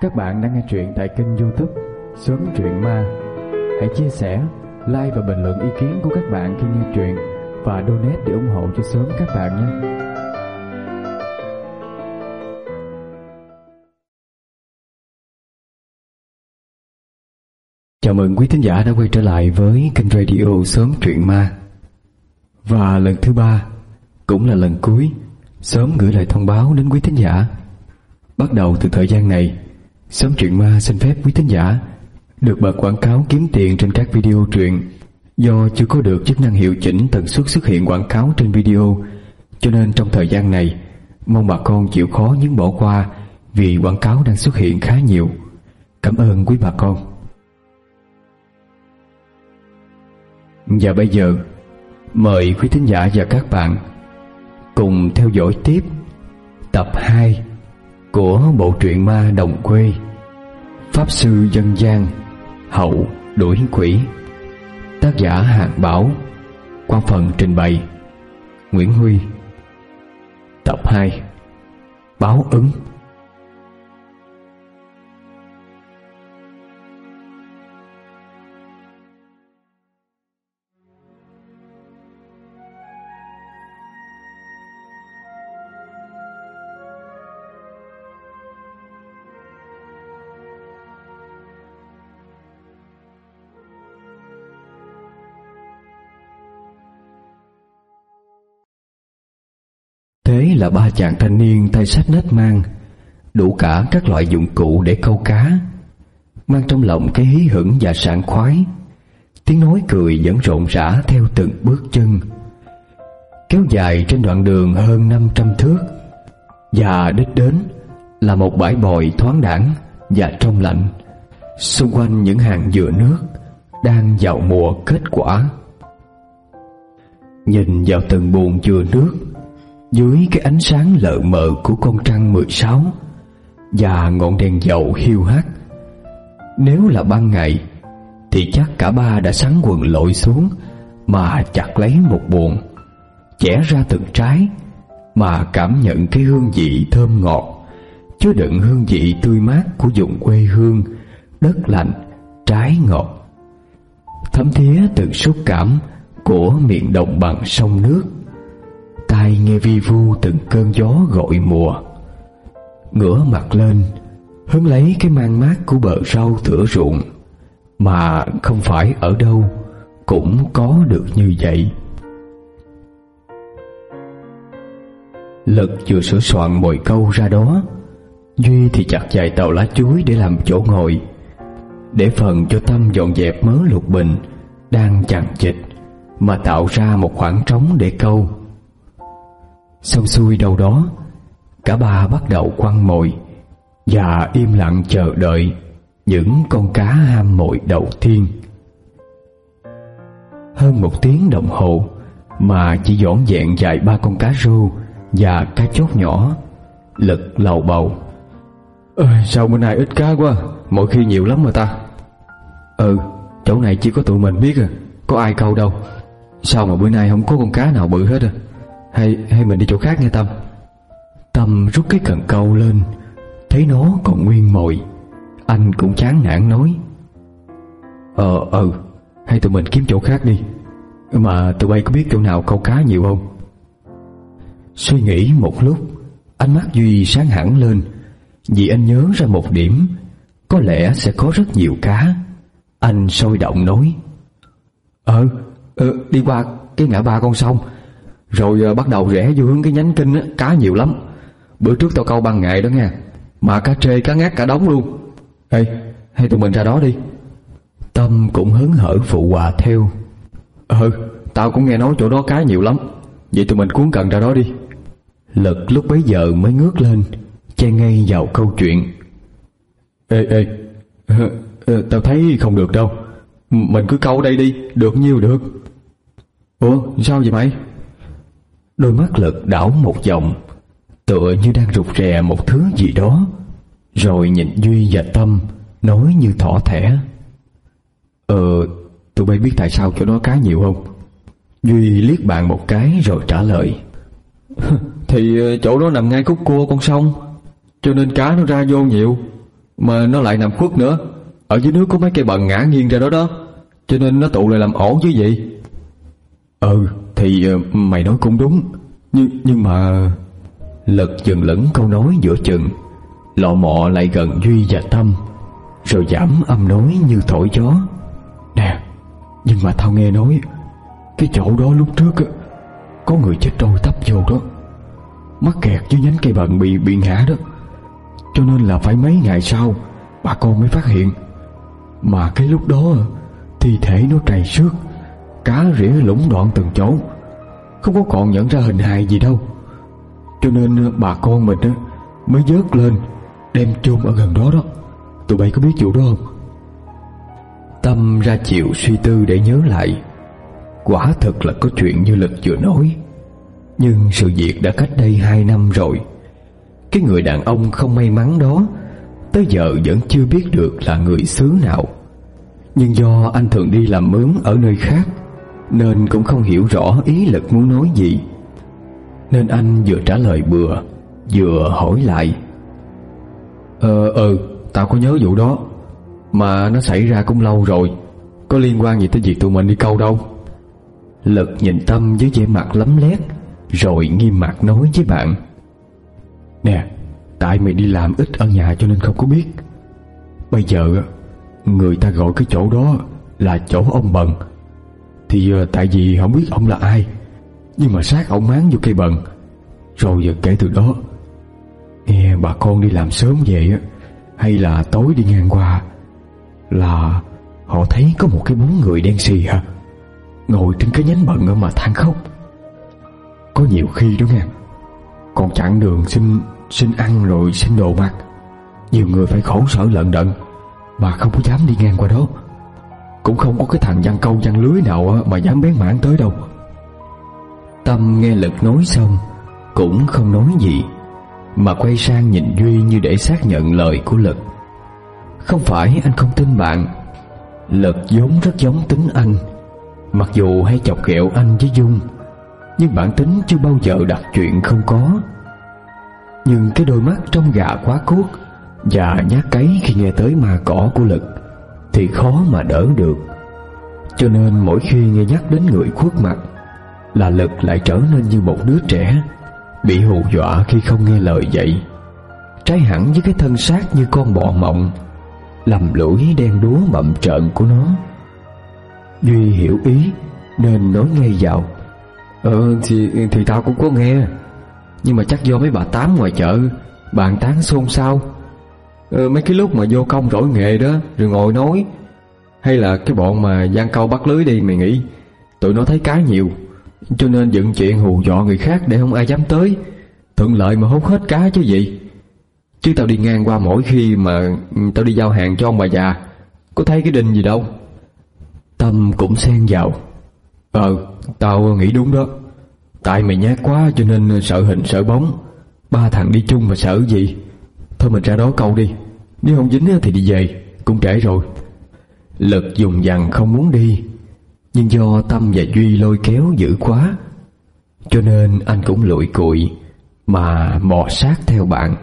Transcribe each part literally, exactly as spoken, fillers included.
Các bạn đang nghe truyện tại kênh YouTube Sớm Truyện Ma. Hãy chia sẻ, like và bình luận ý kiến của các bạn khi nghe truyện và donate để ủng hộ cho Sớm các bạn nhé. Chào mừng quý thính giả đã quay trở lại với kênh radio Sớm Truyện Ma. Và lần thứ ba, cũng là lần cuối, Sớm gửi lời thông báo đến quý thính giả. Bắt đầu từ thời gian này, Sớm Truyện Ma xin phép quý thính giả được bật quảng cáo kiếm tiền trên các video truyện. Do chưa có được chức năng hiệu chỉnh tần suất xuất hiện quảng cáo trên video, cho nên trong thời gian này mong bà con chịu khó nhấn bỏ qua vì quảng cáo đang xuất hiện khá nhiều. Cảm ơn quý bà con. Và bây giờ, mời quý thính giả và các bạn cùng theo dõi tiếp tập hai của bộ truyện ma Đồng Quê, Pháp Sư Dân Gian Hậu Đuổi Quỷ. Tác giả Hàn Bảo. Qua phần trình bày Nguyễn Huy. Tập hai, Báo Ứng. Thế là ba chàng thanh niên tay xách nách mang đủ cả các loại dụng cụ để câu cá, mang trong lòng cái hí hửng và sảng khoái. Tiếng nói cười vẫn rộn rã theo từng bước chân, kéo dài trên đoạn đường hơn năm trăm thước, và đích đến là một bãi bồi thoáng đãng và trong lạnh. Xung quanh những hàng dừa nước đang vào mùa kết quả. Nhìn vào từng buồng dừa nước dưới cái ánh sáng lờ mờ của con trăng mười sáu và ngọn đèn dầu hiu hắt, nếu là ban ngày thì chắc cả ba đã sắn quần lội xuống mà chặt lấy một buồng, chẻ ra từng trái mà cảm nhận cái hương vị thơm ngọt, chứa đựng hương vị tươi mát của vùng quê hương, đất lạnh, trái ngọt, thấm thía từng xúc cảm của miền đồng bằng sông nước. Tai nghe vi vu từng cơn gió gọi mùa, ngửa mặt lên hứng lấy cái mang mát của bờ rau thửa ruộng, mà không phải ở đâu cũng có được như vậy. Lực vừa sửa soạn mồi câu ra đó, Duy thì chặt vài tàu lá chuối để làm chỗ ngồi, để phần cho Tâm dọn dẹp mớ lục bình đang chằng chịt mà tạo ra một khoảng trống để câu. Xong xuôi đâu đó, cả ba bắt đầu quăng mồi và im lặng chờ đợi những con cá ham mồi đầu tiên. Hơn một tiếng đồng hồ mà chỉ dọn dẹn vài ba con cá rô và cá chốt nhỏ. Lực lầu bầu: Ơi, sao bữa nay ít cá quá, mỗi khi nhiều lắm mà ta. Ừ, chỗ này chỉ có tụi mình biết à, có ai câu đâu. Sao mà bữa nay không có con cá nào bự hết à? Hay hay mình đi chỗ khác nghe Tâm. Tâm rút cái cần câu lên, thấy nó còn nguyên mồi, anh cũng chán nản nói: Ờ ừ hay tụi mình kiếm chỗ khác đi. Mà tụi bay có biết chỗ nào câu cá nhiều không? Suy nghĩ một lúc, ánh mắt Duy sáng hẳn lên, vì anh nhớ ra một điểm, có lẽ sẽ có rất nhiều cá. Anh sôi động nói: Ờ, ờ đi qua cái ngã ba con sông, rồi bắt đầu rẽ vô hướng cái nhánh kinh á, cá nhiều lắm. Bữa trước tao câu ban ngày đó nha, mà cá trê cá ngát cả đống luôn. Ê, hay tụi mình ra đó đi. Tâm cũng hớn hở phụ họa theo: Ừ, tao cũng nghe nói chỗ đó cá nhiều lắm, vậy tụi mình cuốn cần ra đó đi. Lực lúc bấy giờ mới ngước lên, chen ngay vào câu chuyện: Ê ê, ờ, ờ, tao thấy không được đâu, mình cứ câu ở đây đi, được nhiêu được. Ủa sao vậy mày? Đôi mắt Lực đảo một vòng, tựa như đang rụt rè một thứ gì đó, rồi nhìn Duy và Tâm nói như thỏ thẻ: Ờ, tụi bay biết tại sao chỗ đó cá nhiều không? Duy liếc bạn một cái rồi trả lời: Thì chỗ đó nằm ngay khúc cua con sông, cho nên cá nó ra vô nhiều. Mà nó lại nằm khuất nữa. Ở dưới nước có mấy cây bần ngã nghiêng ra đó đó, cho nên nó tụ lại làm ổ chứ gì. Ừ thì mày nói cũng đúng. Nhưng nhưng mà Lực dừng lửng câu nói giữa chừng, lọ mọ lại gần Duy và Tâm, rồi giảm âm nói như thổi gió. Nè, nhưng mà tao nghe nói cái chỗ đó lúc trước á, có người chết trôi tấp vô đó, mắc kẹt dưới nhánh cây bần bị bị ngã đó. Cho nên là phải mấy ngày sau bà con mới phát hiện. Mà cái lúc đó thi thể nó trầy xước, cá rỉa lũng đoạn từng chỗ, không có còn nhận ra hình hài gì đâu. Cho nên bà con mình mới vớt lên đem chôn ở gần đó đó. Tụi bay có biết vụ đó không? Tâm ra chiều suy tư để nhớ lại. Quả thực là có chuyện như Lực vừa nói. Nhưng sự việc đã cách đây hai năm rồi. Cái người đàn ông không may mắn đó tới giờ vẫn chưa biết được là người xứ nào. Nhưng do anh thường đi làm mướn ở nơi khác, nên cũng không hiểu rõ ý Lực muốn nói gì. Nên anh vừa trả lời bừa, vừa hỏi lại. Ờ ừ tao có nhớ vụ đó, mà nó xảy ra cũng lâu rồi, có liên quan gì tới việc tụi mình đi câu đâu. Lực nhìn Tâm với vẻ mặt lấm lét, rồi nghiêm mặt nói với bạn. Nè, tại mày đi làm ít ở nhà cho nên không có biết. Bây giờ người ta gọi cái chỗ đó là chỗ ông Bần. Thì tại vì không biết ông là ai, nhưng mà xác ông máng vô cây bần. Rồi giờ kể từ đó, nghe bà con đi làm sớm về á, hay là tối đi ngang qua, là họ thấy có một cái bóng người đen xì hả, ngồi trên cái nhánh bần mà than khóc. Có nhiều khi đó nghe, còn chặn đường xin xin ăn rồi xin đồ mặc, nhiều người phải khổ sở lận đận mà không có dám đi ngang qua đó. Cũng không có cái thằng giăng câu giăng lưới nào mà dám bén mảng tới đâu. Tâm nghe Lực nói xong cũng không nói gì, mà quay sang nhìn Duy như để xác nhận lời của Lực. Không phải anh không tin bạn, Lực vốn rất giống tính anh. Mặc dù hay chọc ghẹo anh với Dung, nhưng bản tính chưa bao giờ đặt chuyện không có. Nhưng cái đôi mắt trong gà quá cuốc và nhát cấy khi nghe tới ma cỏ của Lực thì khó mà đỡ được. Cho nên mỗi khi nghe nhắc đến người khuất mặt là Lực lại trở nên như một đứa trẻ bị hù dọa khi không nghe lời dạy, trái hẳn với cái thân xác như con bọ mộng, lầm lũi đen đúa bậm trợn của nó. Duy hiểu ý nên nói ngay vào. Ờ thì, thì tao cũng có nghe, nhưng mà chắc do mấy bà tám ngoài chợ bàn tán xôn xao. Ờ, mấy cái lúc mà vô công rỗi nghề đó rồi ngồi nói, hay là cái bọn mà giăng câu bắt lưới đi, mày nghĩ tụi nó thấy cá nhiều cho nên dựng chuyện hù dọa người khác để không ai dám tới, thuận lợi mà hút hết cá chứ gì. Chứ tao đi ngang qua mỗi khi mà tao đi giao hàng cho ông bà già, có thấy cái đinh gì đâu. Tâm cũng xen vào. Ờ tao nghĩ đúng đó, tại mày nhát quá cho nên sợ hình sợ bóng. Ba thằng đi chung mà sợ gì. Thôi mình ra đó câu đi, nếu không dính thì đi về, cũng trễ rồi. Lực dùng dằng không muốn đi, nhưng do Tâm và Duy lôi kéo dữ quá, cho nên anh cũng lụi cụi mà mò sát theo bạn.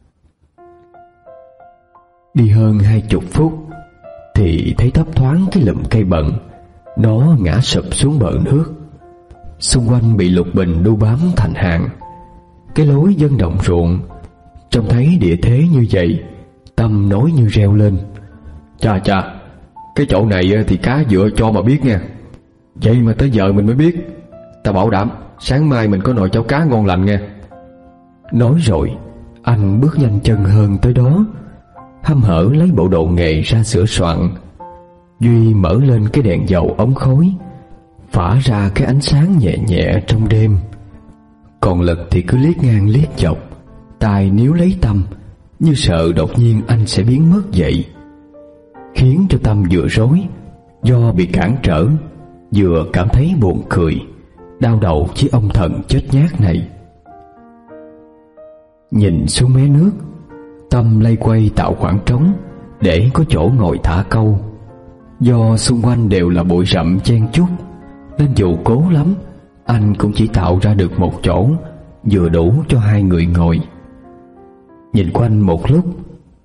Đi hơn hai chục phút thì thấy thấp thoáng cái lùm cây bần, nó ngã sụp xuống bờ nước. Xung quanh bị lục bình đu bám thành hàng, cái lối dân đồng ruộng. Trông thấy địa thế như vậy, Tâm nói như reo lên. Chà chà, cái chỗ này thì cá dựa cho mà biết nha. Vậy mà tới giờ mình mới biết. Ta bảo đảm sáng mai mình có nồi cháo cá ngon lành nghe. Nói rồi anh bước nhanh chân hơn tới đó, hăm hở lấy bộ đồ nghề ra sửa soạn. Duy mở lên cái đèn dầu ống khói, phả ra cái ánh sáng nhẹ nhẹ trong đêm. Còn Lực thì cứ liếc ngang liếc dọc, tai níu lấy Tâm, như sợ đột nhiên anh sẽ biến mất vậy. Khiến cho Tâm vừa rối do bị cản trở, vừa cảm thấy buồn cười, đau đầu với ông thần chết nhát này. Nhìn xuống mé nước, Tâm lay quay tạo khoảng trống để có chỗ ngồi thả câu. Do xung quanh đều là bụi rậm chen chúc, nên dù cố lắm anh cũng chỉ tạo ra được một chỗ vừa đủ cho hai người ngồi. Nhìn quanh một lúc,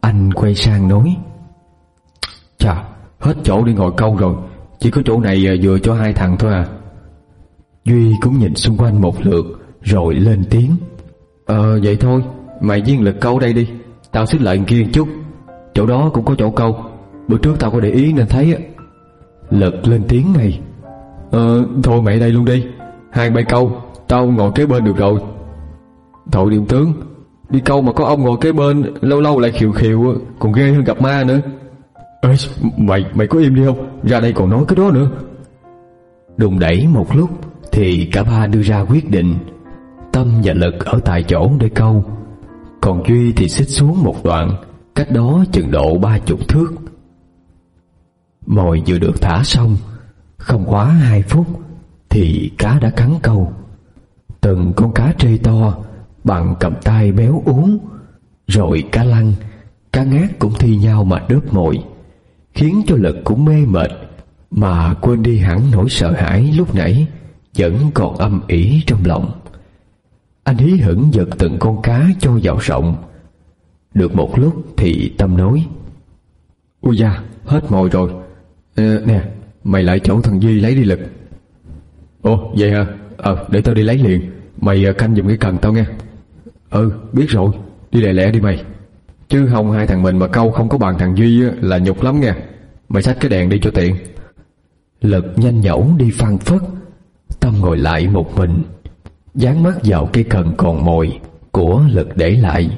Anh quay sang nói: Chà, hết chỗ đi ngồi câu rồi, chỉ có chỗ này vừa cho hai thằng thôi à. Duy cũng nhìn xung quanh một lượt rồi lên tiếng: Ờ vậy thôi, mày với Lực câu đây đi, tao xích lại kia chút. Chỗ đó cũng có chỗ câu, bữa trước tao có để ý nên thấy á. Lực lên tiếng ngay: Ờ thôi mày đây luôn đi, hai bay câu, tao ngồi kế bên được rồi. Thôi đi ông tướng, đi câu mà có ông ngồi kế bên lâu lâu lại khiều khiều còn ghê hơn gặp ma nữa. Ê, mày mày có im đi không, ra đây còn nói cái đó nữa. Đùng đẩy một lúc thì cả ba đưa ra quyết định. Tâm và Lực ở tại chỗ để câu, còn Duy thì xích xuống một đoạn, cách đó chừng độ ba chục thước. Mồi vừa được thả xong, không quá hai phút thì cá đã cắn câu. Từng con cá trê to bằng cầm tay béo uốn, rồi cá lăng, cá ngát cũng thi nhau mà đớp mồi, khiến cho Lực cũng mê mệt mà quên đi hẳn nỗi sợ hãi lúc nãy vẫn còn âm ỉ trong lòng. Anh hí hửng giật từng con cá cho vào sọng. Được một lúc thì Tâm nói: Ui da, hết mồi rồi. Ờ, nè, mày lại chỗ thằng Duy lấy đi Lực. Ồ vậy hả? Ờ để tao đi lấy liền, mày canh giùm cái cần tao nghe. Ừ biết rồi, đi lẹ lẹ đi mày, chứ không hai thằng mình mà câu không có bằng thằng Duy là nhục lắm nghe. Mày xách cái đèn đi cho tiện. Lực nhanh nhẩu đi phăng phất. Tâm ngồi lại một mình, dán mắt vào cây cần còn mồi của Lực để lại.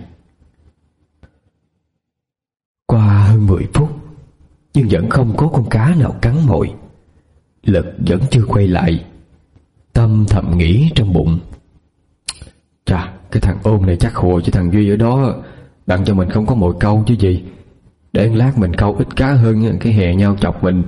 Qua hơn mười phút nhưng vẫn không có con cá nào cắn mồi. Lực vẫn chưa quay lại. Tâm thầm nghĩ trong bụng: Chà, cái thằng ôm này chắc hùa cho thằng Duy ở đó đặng cho mình không có mồi câu chứ gì. Để lát mình câu ít cá hơn cái hè nhau chọc mình.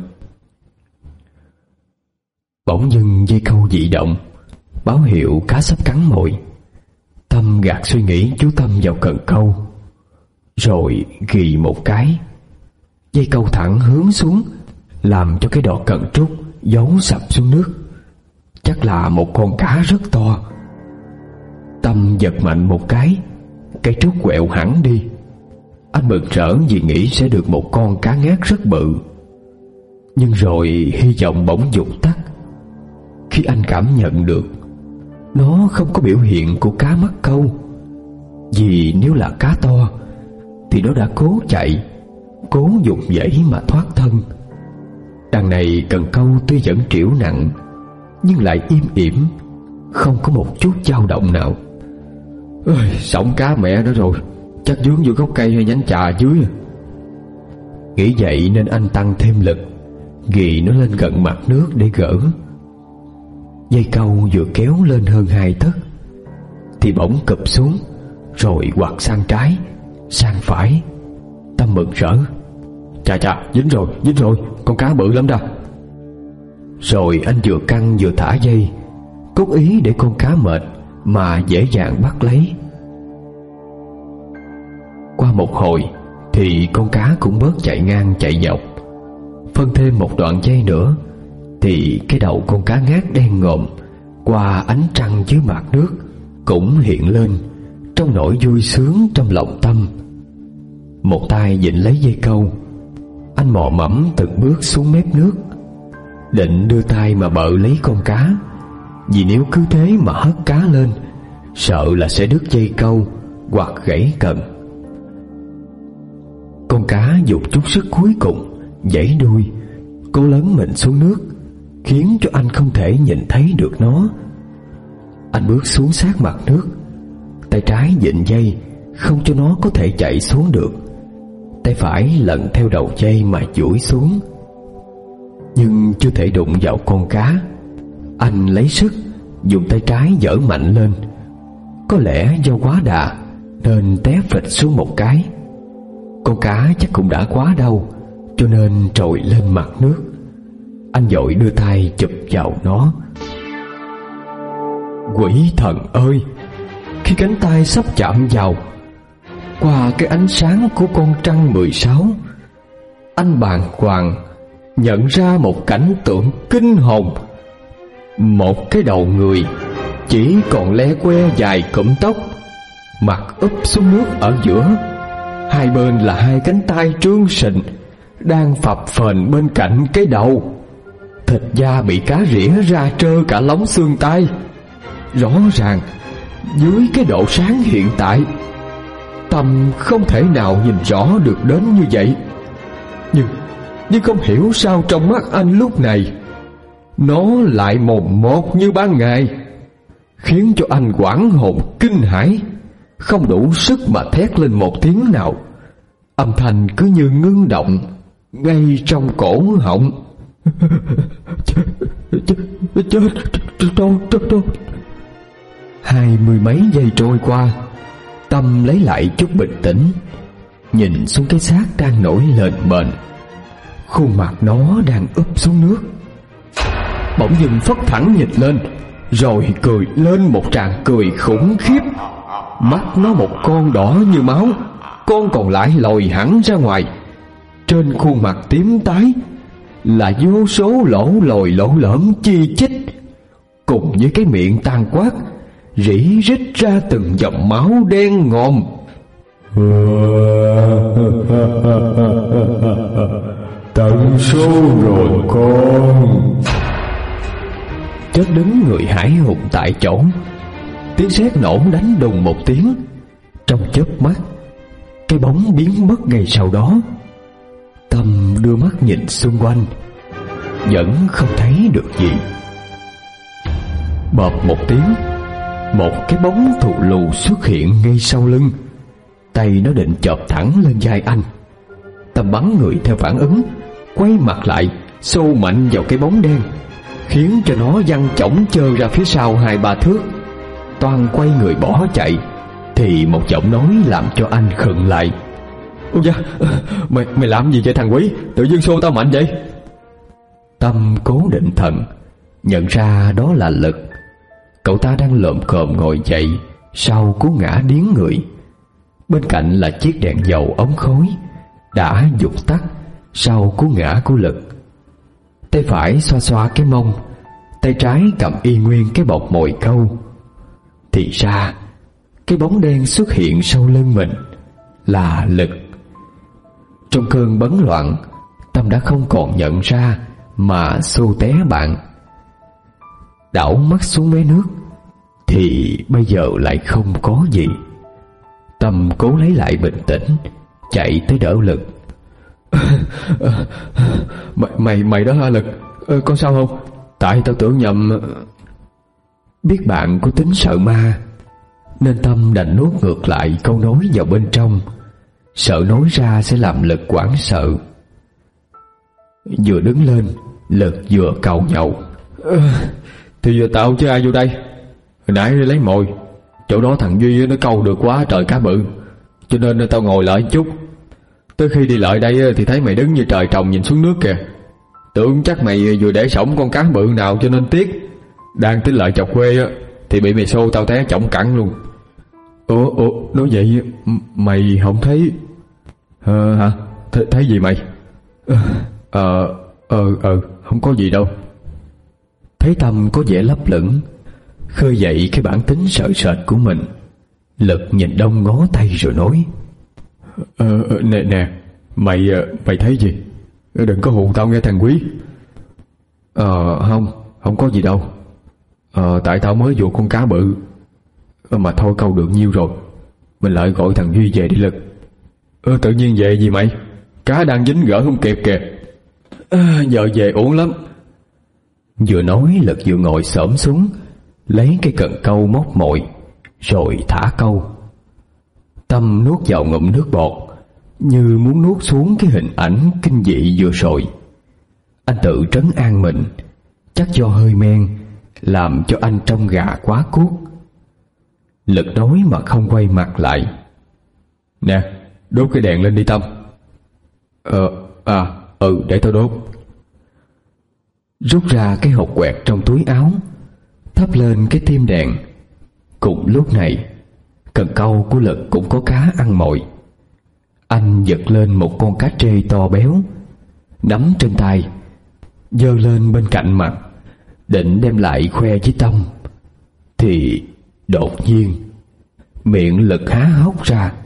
Bỗng dưng dây câu dị động, báo hiệu cá sắp cắn mồi. Tâm gạt suy nghĩ chú tâm vào cần câu, rồi ghì một cái, dây câu thẳng hướng xuống, làm cho cái đọt cần trúc giấu sập xuống nước. Chắc là một con cá rất to. Tâm giật mạnh một cái, cây trúc quẹo hẳn đi. Anh mừng rỡ vì nghĩ sẽ được một con cá ngát rất bự. Nhưng rồi hy vọng bỗng vụt tắt khi anh cảm nhận được nó không có biểu hiện của cá mắc câu. Vì nếu là cá to thì nó đã cố chạy, cố dùng dãy mà thoát thân. Đằng này cần câu tuy vẫn trĩu nặng nhưng lại im ỉm, không có một chút dao động nào. Ơi, sổng cá mẹ đó rồi, chắc dướng vô gốc cây hay nhánh trà dưới. Nghĩ vậy nên anh tăng thêm lực, ghì nó lên gần mặt nước để gỡ. Dây câu vừa kéo lên hơn hai tấc thì bỗng cụp xuống, rồi quặt sang trái, sang phải. Tâm mừng rỡ: Chà chà, dính rồi, dính rồi, con cá bự lắm đó. Rồi anh vừa căng vừa thả dây, cốt ý để con cá mệt mà dễ dàng bắt lấy. Qua một hồi thì con cá cũng bớt chạy ngang chạy dọc. Phân thêm một đoạn dây nữa thì cái đầu con cá ngát đen ngòm qua ánh trăng dưới mặt nước cũng hiện lên trong nỗi vui sướng trong lòng Tâm. Một tay vịn lấy dây câu, anh mò mẫm từng bước xuống mép nước, định đưa tay mà bợ lấy con cá. Vì nếu cứ thế mà hất cá lên, sợ là sẽ đứt dây câu hoặc gãy cần. Con cá dùng chút sức cuối cùng giãy đuôi, cố lớn mình xuống nước, khiến cho anh không thể nhìn thấy được nó. Anh bước xuống sát mặt nước, tay trái vịn dây không cho nó có thể chạy xuống được, tay phải lận theo đầu dây mà duỗi xuống. Nhưng chưa thể đụng vào con cá. Anh lấy sức dùng tay trái giở mạnh lên. Có lẽ do quá đà nên té phịch xuống một cái. Con cá chắc cũng đã quá đau, cho nên trồi lên mặt nước. Anh vội đưa tay chụp vào nó. Quỷ thần ơi! Khi cánh tay sắp chạm vào, qua cái ánh sáng của con trăng mười sáu, anh bàng hoàng nhận ra một cảnh tượng kinh hồn. Một cái đầu người chỉ còn le que dài cụm tóc, mặt úp xuống nước ở giữa, Hai bên là hai cánh tay trương sình đang phập phềnh bên cạnh cái đầu. Thịt da bị cá rỉa ra trơ cả lóng xương tay. Rõ ràng dưới cái độ sáng hiện tại, Tâm không thể nào nhìn rõ được đến như vậy. Nhưng Nhưng không hiểu sao trong mắt anh lúc này nó lại mồn một như ban ngày, khiến cho anh hoảng hồn kinh hãi, không đủ sức mà thét lên một tiếng nào. Âm thanh cứ như ngưng động ngay trong cổ họng. Chết, chết, chết, chết, chết, chết. Hai mươi mấy giây trôi qua, Tâm lấy lại chút bình tĩnh, nhìn xuống cái xác đang nổi lên bền. Khuôn mặt nó đang úp xuống nước. Bỗng dưng phất thẳng nhìn lên, rồi cười lên một tràng cười khủng khiếp. Mắt nó một con đỏ như máu, con còn lại lồi hẳn ra ngoài. Trên khuôn mặt tím tái là vô số lỗ lồi lỗ lõm chi chít, cùng với cái miệng tàn quát rỉ rít ra từng dòng máu đen ngòm. Tận số rồi con. Chết đứng người hãi hùng tại chỗ. Tiếng sét nổ đánh đùng một tiếng. Trong chớp mắt, cái bóng biến mất ngay sau đó. Tâm đưa mắt nhìn xung quanh, vẫn không thấy được gì. Bợp một tiếng, một cái bóng thù lù xuất hiện ngay sau lưng. Tay nó định chộp thẳng lên vai anh. Tâm bắn người theo phản ứng, quay mặt lại xô mạnh vào cái bóng đen, khiến cho nó văng chổng chơ ra phía sau hai ba thước. Toan quay người bỏ chạy thì một giọng nói làm cho anh khựng lại. Ôi da, mày, mày làm gì vậy thằng Quý? Tự dưng xô tao mạnh vậy? Tâm cố định thần, nhận ra đó là Lực. Cậu ta đang lồm cồm ngồi dậy sau cú ngã điếng người. Bên cạnh là chiếc đèn dầu ống khói đã vụt tắt sau cú ngã của Lực. Tay phải xoa xoa cái mông, tay trái cầm y nguyên cái bọc mồi câu. Thì ra cái bóng đen xuất hiện sau lưng mình là Lực. Trong cơn bấn loạn, Tâm đã không còn nhận ra mà xô té bạn. Đảo mắt xuống mé nước thì bây giờ lại không có gì. Tâm cố lấy lại bình tĩnh, chạy tới đỡ Lực. Mày, mày, mày đó hả Lực? Ờ, con sao không? Tại tao tưởng nhầm. Biết bạn có tính sợ ma, nên Tâm đành nuốt ngược lại câu nói vào bên trong, sợ nói ra sẽ làm Lực hoảng sợ. Vừa đứng lên, Lực vừa càu nhàu. Ờ, thì giờ tao chứ ai vô đây. Hồi nãy lấy mồi, chỗ đó thằng Duy nó câu được quá trời cá bự, cho nên tao ngồi lại chút. Tới khi đi lại đây thì thấy mày đứng như trời trồng nhìn xuống nước kìa. Tưởng chắc mày vừa để sổng con cá bự nào cho nên tiếc. Đang tính lại chọc quê thì bị mày xô tao té chỏng cẳng luôn. Ủa, ủa, nói vậy mày không thấy... Ờ hả? Th thấy gì mày? Ờ, ờ, ờ, không có gì đâu. Thấy Tâm có vẻ lấp lửng, khơi dậy cái bản tính sợ sệt của mình, Lực nhìn đông ngó tay rồi nói. Ờ, nè, nè, mày, mày thấy gì? Đừng có hù tao nghe thằng Quý. Ờ, không, không có gì đâu. Ờ, tại tao mới vụ con cá bự. Mà thôi câu được nhiêu rồi, mình lại gọi thằng Duy về đi Lực. Ờ, tự nhiên về gì mày? Cá đang dính gỡ không kịp kìa. À, giờ về uổng lắm. Vừa nói Lực vừa ngồi xổm xuống, lấy cái cần câu móc mồi, rồi thả câu. Tâm nuốt vào ngụm nước bọt, như muốn nuốt xuống cái hình ảnh kinh dị vừa rồi. Anh tự trấn an mình, chắc do hơi men làm cho anh trông gà quá cuốc. Lực nói mà không quay mặt lại. Nè, đốt cái đèn lên đi Tâm. Ờ, à, ừ, để tao đốt. Rút ra cái hộp quẹt trong túi áo, thắp lên cái tim đèn. Cùng lúc này, cần câu của Lực cũng có cá ăn mồi. Anh giật lên một con cá trê to béo, nắm trên tay, giơ lên bên cạnh mặt, định đem lại khoe với Tâm. Thì đột nhiên miệng Lực há hốc ra,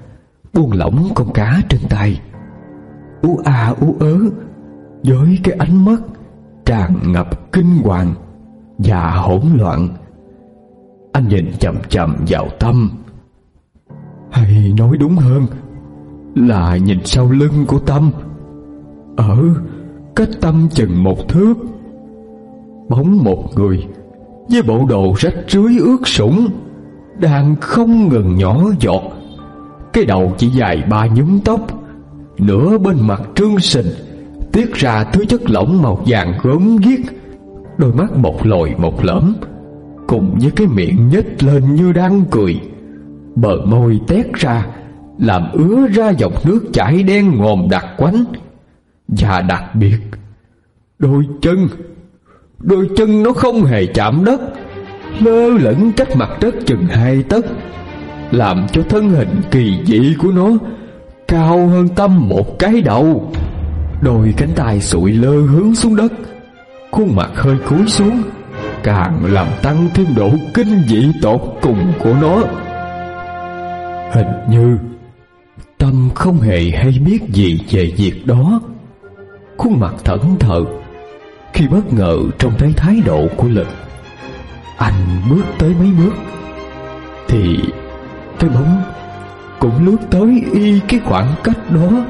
buông lỏng con cá trên tay, ú a ú ớ với cái ánh mắt tràn ngập kinh hoàng và hỗn loạn. Anh nhìn chằm chằm vào Tâm, hay nói đúng hơn là nhìn sau lưng của Tâm. Ở cách Tâm chừng một thước, bóng một người với bộ đồ rách rưới ướt sũng đang không ngừng nhỏ giọt. Cái đầu chỉ dài ba nhúm tóc, nửa bên mặt trương sình tiết ra thứ chất lỏng màu vàng gớm ghiếc, đôi mắt một lồi một lõm, cùng với cái miệng nhếch lên như đang cười, bờ môi tét ra làm ứa ra dòng nước chảy đen ngòm đặc quánh. Và đặc biệt, đôi chân đôi chân nó không hề chạm đất, lơ lửng cách mặt đất chừng hai tấc, làm cho thân hình kỳ dị của nó cao hơn Tâm một cái đầu. Đôi cánh tay sụi lơ hướng xuống đất, khuôn mặt hơi cúi xuống, càng làm tăng thêm độ kinh dị tột cùng của nó. Hình như Tâm không hề hay biết gì về việc đó. Khuôn mặt thẫn thờ khi bất ngờ trông thấy thái độ của Lực. Anh bước tới mấy bước thì cái bóng cũng lướt tới y cái khoảng cách đó.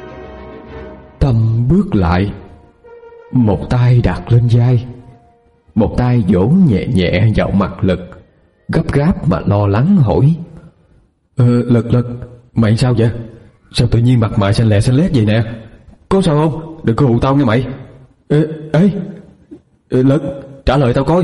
Tâm bước lại, một tay đặt lên vai, một tay vỗ nhẹ nhẹ vào mặt Lực, gấp gáp mà lo lắng hỏi: ờ, Lực, Lực, mày sao vậy? Sao tự nhiên mặt mày xanh lè xanh lét vậy nè? Có sao không? Đừng có hù tao nghe mày. Ê, ê, ê Lực, trả lời tao coi.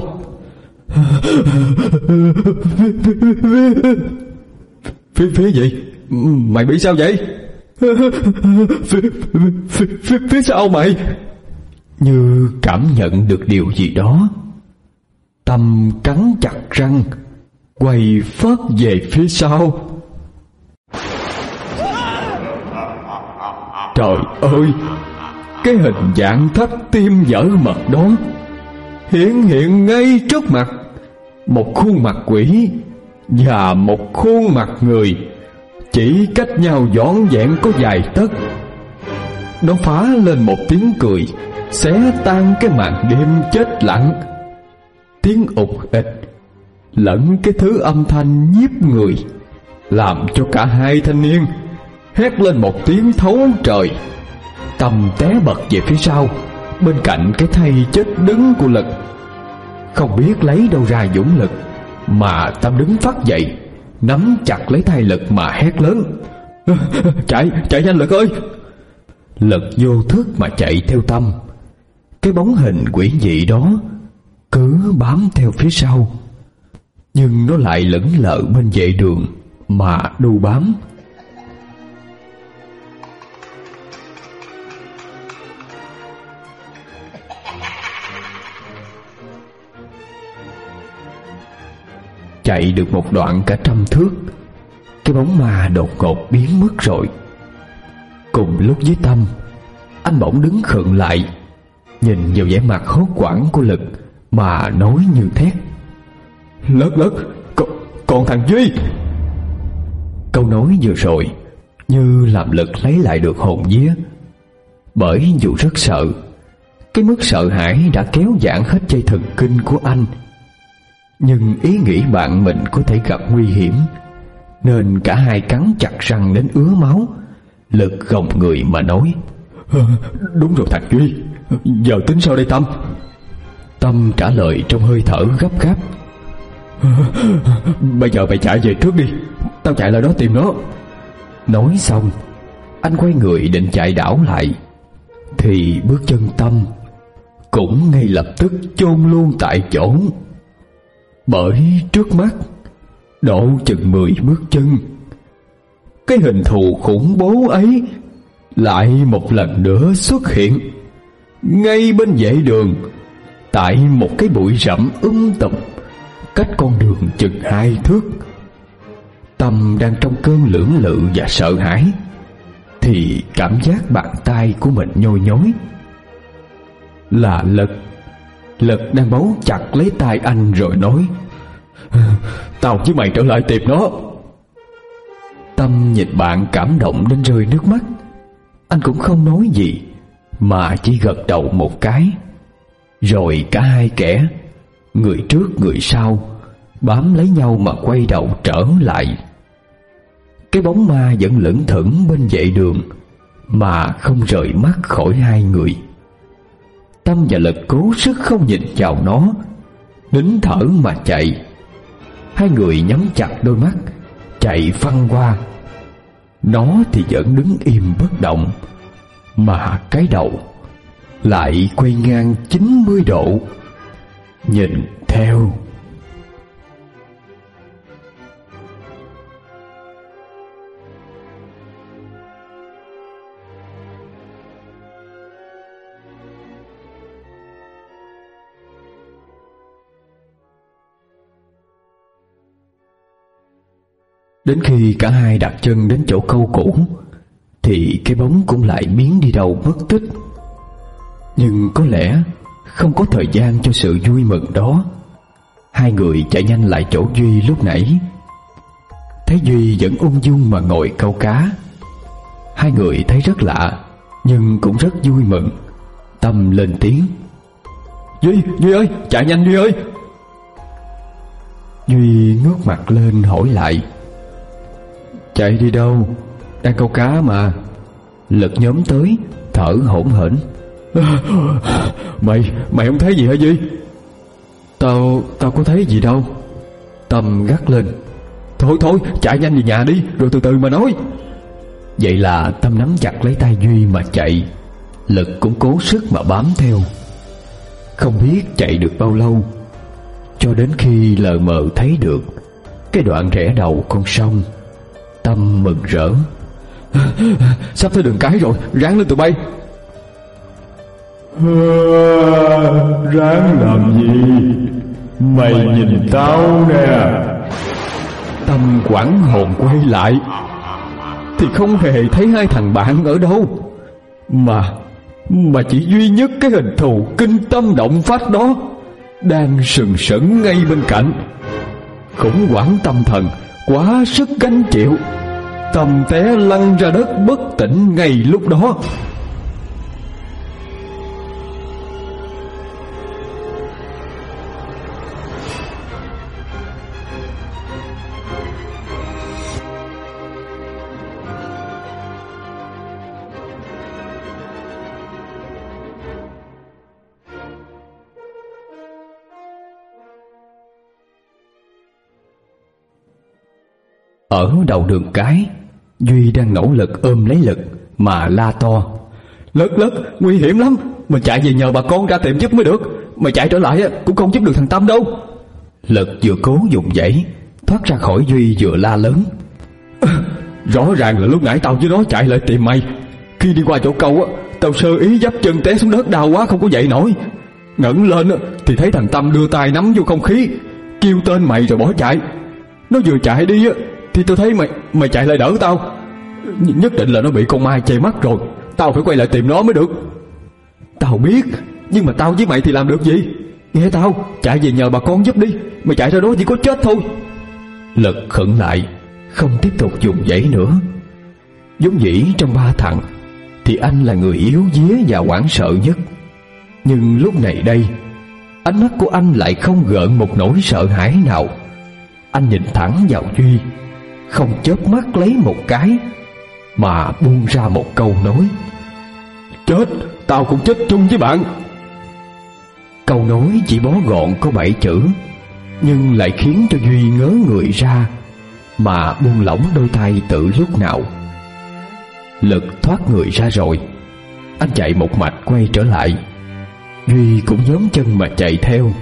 Phía, phía gì? Mày bị sao vậy? Phía, phía, phía, phía sau mày. Như cảm nhận được điều gì đó, Tâm cắn chặt răng, quay phớt về phía sau. Trời ơi, cái hình dạng thấp tim dở mật đó hiện hiện ngay trước mặt. Một khuôn mặt quỷ và một khuôn mặt người chỉ cách nhau vỏn vẹn có vài tấc. Nó phá lên một tiếng cười xé tan cái màn đêm chết lặng. Tiếng ụt ịch lẫn cái thứ âm thanh nhiếp người làm cho cả hai thanh niên hét lên một tiếng thấu trời. Tâm té bật về phía sau, bên cạnh cái thây chết đứng của Lực. Không biết lấy đâu ra dũng lực mà Tâm đứng phắt dậy, nắm chặt lấy tay Lực mà hét lớn: Chạy, chạy nhanh Lực ơi! Lực vô thức mà chạy theo Tâm. Cái bóng hình quỷ dị đó cứ bám theo phía sau, nhưng nó lại lững lờ bên vệ đường mà đu bám. Chạy được một đoạn cả trăm thước, cái bóng ma đột ngột biến mất rồi. Cùng lúc với Tâm, anh bỗng đứng khựng lại, nhìn vào vẻ mặt hốt hoảng của Lực mà nói như thét: Lực, Lực, còn, còn thằng Duy! Câu nói vừa rồi như làm Lực lấy lại được hồn vía. Bởi dù rất sợ, cái mức sợ hãi đã kéo giãn hết dây thần kinh của anh, nhưng ý nghĩ bạn mình có thể gặp nguy hiểm nên cả hai cắn chặt răng đến ứa máu. Lực gồng người mà nói: Đúng rồi thằng Duy, giờ tính sao đây Tâm? Tâm trả lời trong hơi thở gấp gáp: Bây giờ mày chạy về trước đi, tao chạy lại đó tìm nó. Nói xong, anh quay người định chạy đảo lại, thì bước chân Tâm cũng ngay lập tức chôn luôn tại chỗ. Bởi trước mắt độ chừng mười bước chân, cái hình thù khủng bố ấy lại một lần nữa xuất hiện ngay bên vệ đường, tại một cái bụi rậm um tùm cách con đường chừng hai thước. Tâm đang trong cơn lưỡng lự và sợ hãi, thì cảm giác bàn tay của mình nhoi nhói. Là Lực. Lực đang bấu chặt lấy tay anh rồi nói: Tao với mày trở lại tìm nó. Tâm nhìn bạn cảm động đến rơi nước mắt. Anh cũng không nói gì, mà chỉ gật đầu một cái. Rồi cả hai kẻ, người trước người sau, bám lấy nhau mà quay đầu trở lại. Cái bóng ma vẫn lững thững bên vệ đường, mà không rời mắt khỏi hai người. Tâm và Lực cố sức không nhìn vào nó, nín thở mà chạy. Hai người nhắm chặt đôi mắt, chạy phăng qua. Nó thì vẫn đứng im bất động, mà cái đầu lại quay ngang chín mươi độ, nhìn theo. Đến khi cả hai đặt chân đến chỗ câu cũ, thì cái bóng cũng lại biến đi đâu mất tích. Nhưng có lẽ không có thời gian cho sự vui mừng đó. Hai người chạy nhanh lại chỗ Duy lúc nãy. Thấy Duy vẫn ung dung mà ngồi câu cá. Hai người thấy rất lạ, nhưng cũng rất vui mừng. Tâm lên tiếng: Duy, Duy ơi, chạy nhanh Duy ơi. Duy ngước mặt lên hỏi lại: Chạy đi đâu? Đang câu cá mà. Lực nhóm tới, thở hổn hển: Mày, mày không thấy gì hả Duy? Tao, tao có thấy gì đâu. Tâm gắt lên: Thôi thôi, chạy nhanh về nhà đi, rồi từ từ mà nói. Vậy là Tâm nắm chặt lấy tay Duy mà chạy. Lực cũng cố sức mà bám theo. Không biết chạy được bao lâu, cho đến khi lờ mờ thấy được cái đoạn rẽ đầu con sông. Tâm mừng rỡ: Sắp tới đường cái rồi, ráng lên tụi bay. Ráng làm gì? Mày nhìn tao nè. Tâm hoảng hồn quay lại, thì không hề thấy hai thằng bạn ở đâu, Mà Mà chỉ duy nhất cái hình thù kinh tâm động phách đó đang sừng sững ngay bên cạnh. Khủng hoảng tâm thần quá sức gánh chịu, Tâm té lăn ra đất bất tỉnh ngay lúc đó. Ở đầu đường cái, Duy đang nỗ lực ôm lấy Lực mà la to: Lực, Lực, nguy hiểm lắm, mình chạy về nhờ bà con ra tiệm giúp mới được. Mày chạy trở lại cũng không giúp được thằng Tâm đâu. Lực vừa cố dùng dãy thoát ra khỏi Duy, vừa la lớn: Rõ ràng là lúc nãy tao với nó chạy lại tìm mày. Khi đi qua chỗ câu, tao sơ ý dấp chân té xuống đất, đau quá không có dậy nổi. Ngẩng lên thì thấy thằng Tâm đưa tay nắm vô không khí, kêu tên mày rồi bỏ chạy. Nó vừa chạy đi thì tôi thấy mày mày chạy lại đỡ tao. Nhất định là nó bị con ma che mắt rồi, tao phải quay lại tìm nó mới được. Tao biết, nhưng mà tao với mày thì làm được gì? Nghe tao, chạy về nhờ bà con giúp đi. Mày chạy ra đó chỉ có chết thôi. Lực khựng lại, không tiếp tục dùng dãy nữa. Vốn dĩ trong ba thằng thì anh là người yếu vía và hoảng sợ nhất. Nhưng lúc này đây, ánh mắt của anh lại không gợn một nỗi sợ hãi nào. Anh nhìn thẳng vào Duy, không chớp mắt lấy một cái, mà buông ra một câu nói: Chết, tao cũng chết chung với bạn. Câu nói chỉ bó gọn có bảy chữ, nhưng lại khiến cho Duy ngớ người ra, mà buông lỏng đôi tay tự lúc nào. Lực thoát người ra rồi, anh chạy một mạch quay trở lại. Duy cũng nhón chân mà chạy theo.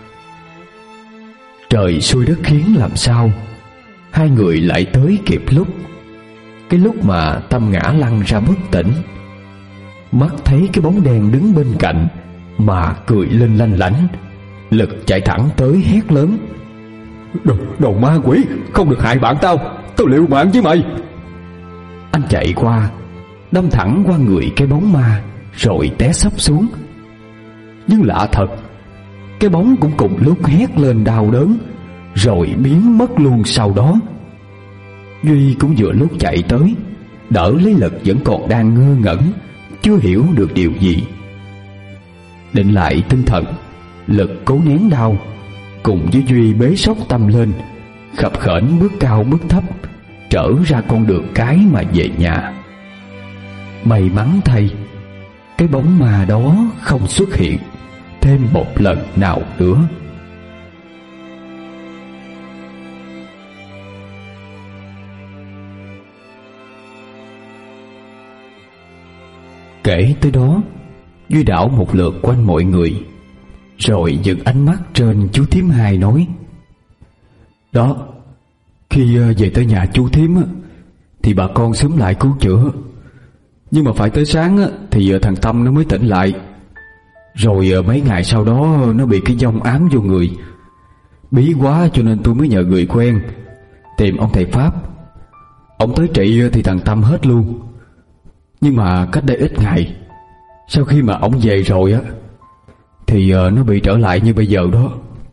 Trời xui đất khiến làm sao, hai người lại tới kịp lúc. Cái lúc mà Tâm ngã lăn ra bất tỉnh, mắt thấy cái bóng đen đứng bên cạnh mà cười lên lanh lảnh. Lực chạy thẳng tới hét lớn: Đồ, đồ ma quỷ, không được hại bạn tao, tao liều mạng với mày. Anh chạy qua, đâm thẳng qua người cái bóng ma, rồi té sấp xuống. Nhưng lạ thật, cái bóng cũng cùng lúc hét lên đau đớn, rồi biến mất luôn sau đó. Duy cũng vừa lúc chạy tới, đỡ lấy Lực vẫn còn đang ngơ ngẩn, chưa hiểu được điều gì. Định lại tinh thần, Lực cố nén đau, cùng với Duy bế xốc Tâm lên, khập khểnh bước cao bước thấp, trở ra con đường cái mà về nhà. May mắn thay, cái bóng ma đó không xuất hiện thêm một lần nào nữa. Kể tới đó, Duy đảo một lượt quanh mọi người, rồi dừng ánh mắt trên chú thím Hai nói: Đó, khi về tới nhà chú thím thì bà con xúm lại cứu chữa, nhưng mà phải tới sáng thì thằng Tâm nó mới tỉnh lại. Rồi mấy ngày sau đó nó bị cái vong ám vô người, bí quá cho nên tôi mới nhờ người quen tìm ông thầy Pháp. Ông tới trị thì thằng Tâm hết luôn. Nhưng mà cách đây ít ngày, sau khi mà ông về rồi á, thì nó bị trở lại như bây giờ đó.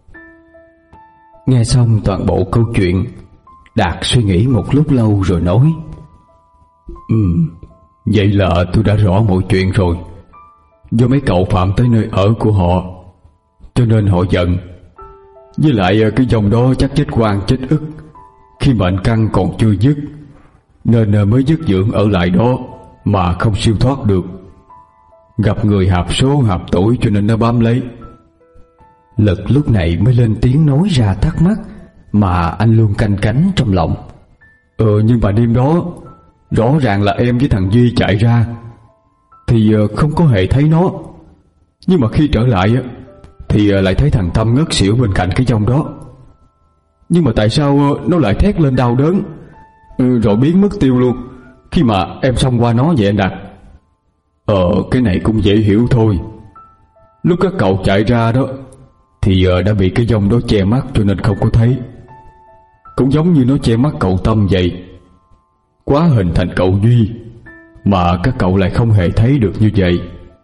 Nghe xong toàn bộ câu chuyện, Đạt suy nghĩ một lúc lâu rồi nói: Ừ, vậy là tôi đã rõ mọi chuyện rồi. Do mấy cậu phạm tới nơi ở của họ, cho nên họ giận. Với lại cái dòng đó chắc chết oan chết ức khi mệnh căn còn chưa dứt, nên mới dứt dưỡng ở lại đó mà không siêu thoát được. Gặp người hạp số hạp tuổi cho nên nó bám lấy. Lực lúc này mới lên tiếng nói ra thắc mắc mà anh luôn canh cánh trong lòng. Ờ nhưng mà đêm đó rõ ràng là em với thằng Duy chạy ra thì không có hề thấy nó, nhưng mà khi trở lại thì lại thấy thằng Tâm ngất xỉu bên cạnh cái vong đó. Nhưng mà tại sao nó lại thét lên đau đớn rồi biến mất tiêu luôn khi mà em xông qua nó vậy anh Đạt? Ờ cái này cũng dễ hiểu thôi. Lúc các cậu chạy ra đó thì đã bị cái vong đó che mắt cho nên không có thấy. Cũng giống như nó che mắt cậu Tâm vậy, quá hình thành cậu Duy mà các cậu lại không hề thấy được như vậy.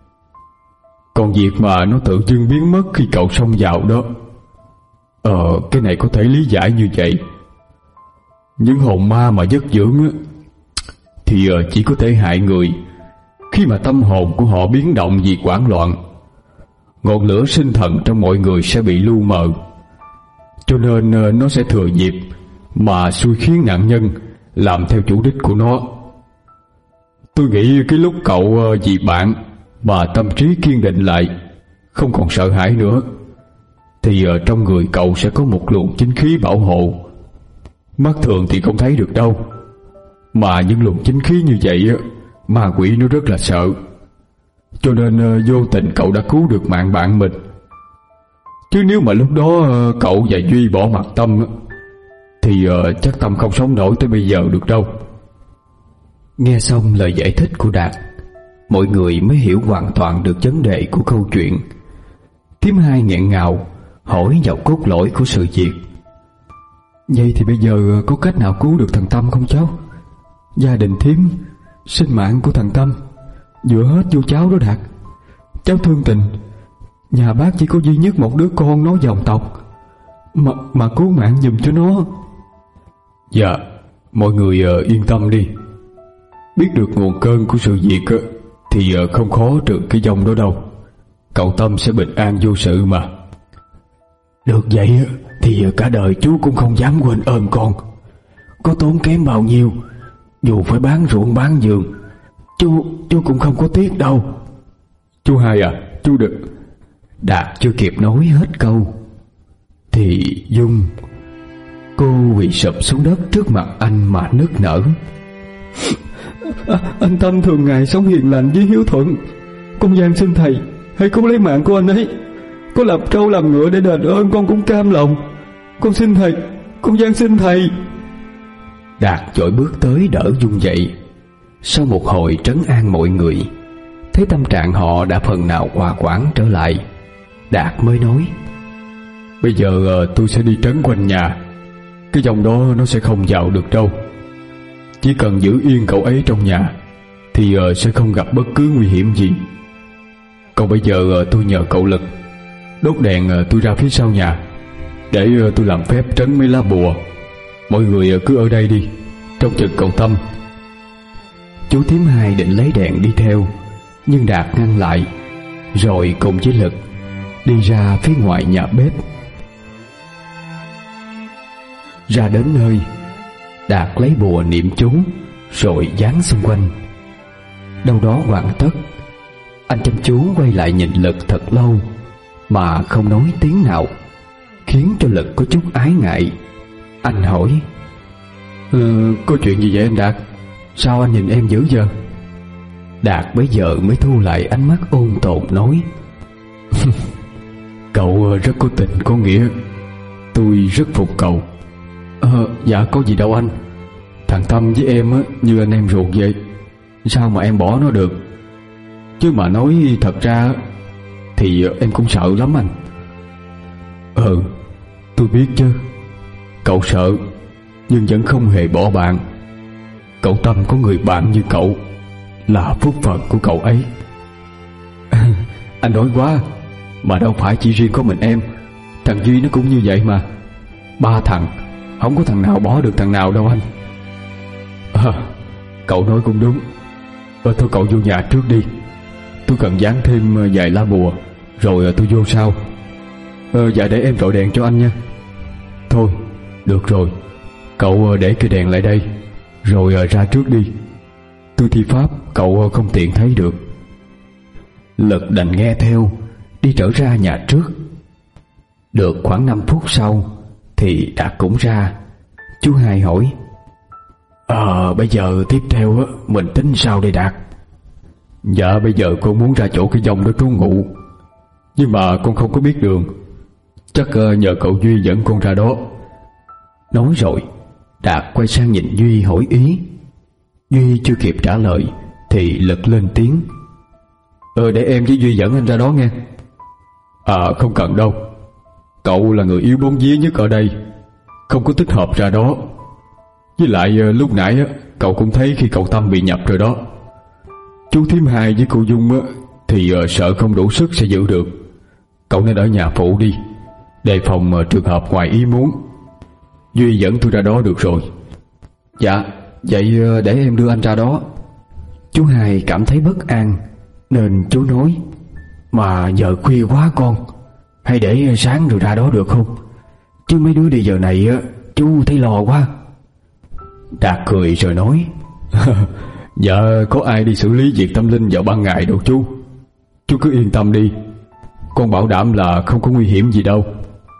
Còn việc mà nó tự dưng biến mất khi cậu xông vào đó, Ờ cái này có thể lý giải như vậy. Những hồn ma mà dứt dưỡng á, thì chỉ có thể hại người khi mà tâm hồn của họ biến động vì hoảng loạn. Ngọn lửa sinh thần trong mọi người sẽ bị lu mờ, cho nên nó sẽ thừa dịp mà xui khiến nạn nhân làm theo chủ đích của nó. Tôi nghĩ cái lúc cậu vì bạn mà tâm trí kiên định lại, không còn sợ hãi nữa, thì trong người cậu sẽ có một luồng chính khí bảo hộ. Mắt thường thì không thấy được đâu, mà những luồng chính khí như vậy ma quỷ nó rất là sợ, cho nên vô tình cậu đã cứu được mạng bạn mình. Chứ nếu mà lúc đó cậu và Duy bỏ mặc Tâm thì chắc Tâm không sống nổi tới bây giờ được đâu. Nghe xong lời giải thích của Đạt, mọi người mới hiểu hoàn toàn được vấn đề của câu chuyện. Thím Hai nghẹn ngào hỏi vào cốt lõi của sự việc. Vậy thì bây giờ có cách nào cứu được thằng Tâm không cháu? Gia đình thím, sinh mạng của thằng Tâm dựa hết vô cháu đó Đạt. Cháu thương tình, nhà bác chỉ có duy nhất một đứa con nói dòng tộc, Mà, mà cứu mạng giùm cho nó. Dạ, mọi người uh, yên tâm đi. Biết được nguồn cơn của sự việc uh, thì uh, không khó trừ cái vong đó đâu. Cậu Tâm sẽ bình an vô sự mà. Được vậy uh, thì uh, cả đời chú cũng không dám quên ơn con. Có tốn kém bao nhiêu, dù phải bán ruộng bán vườn, Chú chú cũng không có tiếc đâu. Chú Hai à, chú được. Đạt chưa kịp nói hết câu thì Dung, cô quỳ sụp xuống đất trước mặt anh mà nức nở. À, anh Tâm thường ngày sống hiền lành với hiếu thuận, con van xin thầy hãy cứu lấy mạng của anh ấy. Có làm trâu làm ngựa để đền ơn con cũng cam lòng. Con xin thầy, con van xin thầy. Đạt vội bước tới đỡ Dung dậy. Sau một hồi trấn an mọi người, thấy tâm trạng họ đã phần nào hòa hoãn trở lại, Đạt mới nói: Bây giờ tôi sẽ đi trấn quanh nhà. Cái vong đó nó sẽ không vào được đâu. Chỉ cần giữ yên cậu ấy trong nhà thì sẽ không gặp bất cứ nguy hiểm gì. Còn bây giờ tôi nhờ cậu Lực đốt đèn tôi ra phía sau nhà, để tôi làm phép trấn mấy lá bùa. Mọi người cứ ở đây đi, trông chừng cậu Tâm. Chú thím Hai định lấy đèn đi theo, nhưng Đạt ngăn lại, rồi cùng với Lực đi ra phía ngoài nhà bếp. Ra đến nơi, Đạt lấy bùa niệm chú rồi dán xung quanh. Đâu đó hoàn tất, anh chăm chú quay lại nhìn Lực thật lâu mà không nói tiếng nào, khiến cho Lực có chút ái ngại. Anh hỏi: ừ, có chuyện gì vậy em Đạt? Sao anh nhìn em dữ giờ? Đạt bấy giờ mới thu lại ánh mắt ôn tồn nói: cậu rất có tình có nghĩa, tôi rất phục cậu. Ờ, dạ có gì đâu anh. Thằng Tâm với em á, như anh em ruột vậy, sao mà em bỏ nó được? Chứ mà nói thật ra thì em cũng sợ lắm anh. Ừ, tôi biết chứ. Cậu sợ nhưng vẫn không hề bỏ bạn. Cậu Tâm có người bạn như cậu là phúc phận của cậu ấy. Anh nói quá. Mà đâu phải chỉ riêng có mình em, thằng Duy nó cũng như vậy mà. Ba thằng, không có thằng nào bỏ được thằng nào đâu anh. À, cậu nói cũng đúng. Ờ, thôi cậu vô nhà trước đi, tôi cần dán thêm vài lá bùa rồi tôi vô sau. Ờ, dạ để em rọi đèn cho anh nha. Thôi, được rồi, cậu để cây đèn lại đây rồi ra trước đi. Tôi thi pháp cậu không tiện thấy được. Lực đành nghe theo, đi trở ra nhà trước. Được khoảng năm phút sau thì Đạt cũng ra. Chú Hai hỏi: Ờ bây giờ tiếp theo mình tính sao đây Đạt? Dạ bây giờ con muốn ra chỗ cái dòng đó trú ngụ, nhưng mà con không có biết đường. Chắc nhờ cậu Duy dẫn con ra đó. Nói rồi Đạt quay sang nhìn Duy hỏi ý. Duy chưa kịp trả lời thì Lực lên tiếng: Ờ để em với Duy dẫn anh ra đó nghe. À không cần đâu, cậu là người yếu bóng vía nhất ở đây, không có thích hợp ra đó. Với lại lúc nãy cậu cũng thấy khi cậu Tâm bị nhập rồi đó. Chú thím Hai với cô Dung thì sợ không đủ sức sẽ giữ được. Cậu nên ở nhà phụ đi, đề phòng trường hợp ngoài ý muốn. Duy dẫn tôi ra đó được rồi. Dạ, vậy để em đưa anh ra đó. Chú Hai cảm thấy bất an nên chú nói: Mà giờ khuya quá con, hay để sáng rồi ra đó được không? Chứ mấy đứa đi giờ này chú thấy lo quá. Đạt cười rồi nói: Dạ có ai đi xử lý việc tâm linh vào ban ngày đâu chú. Chú cứ yên tâm đi, con bảo đảm là không có nguy hiểm gì đâu.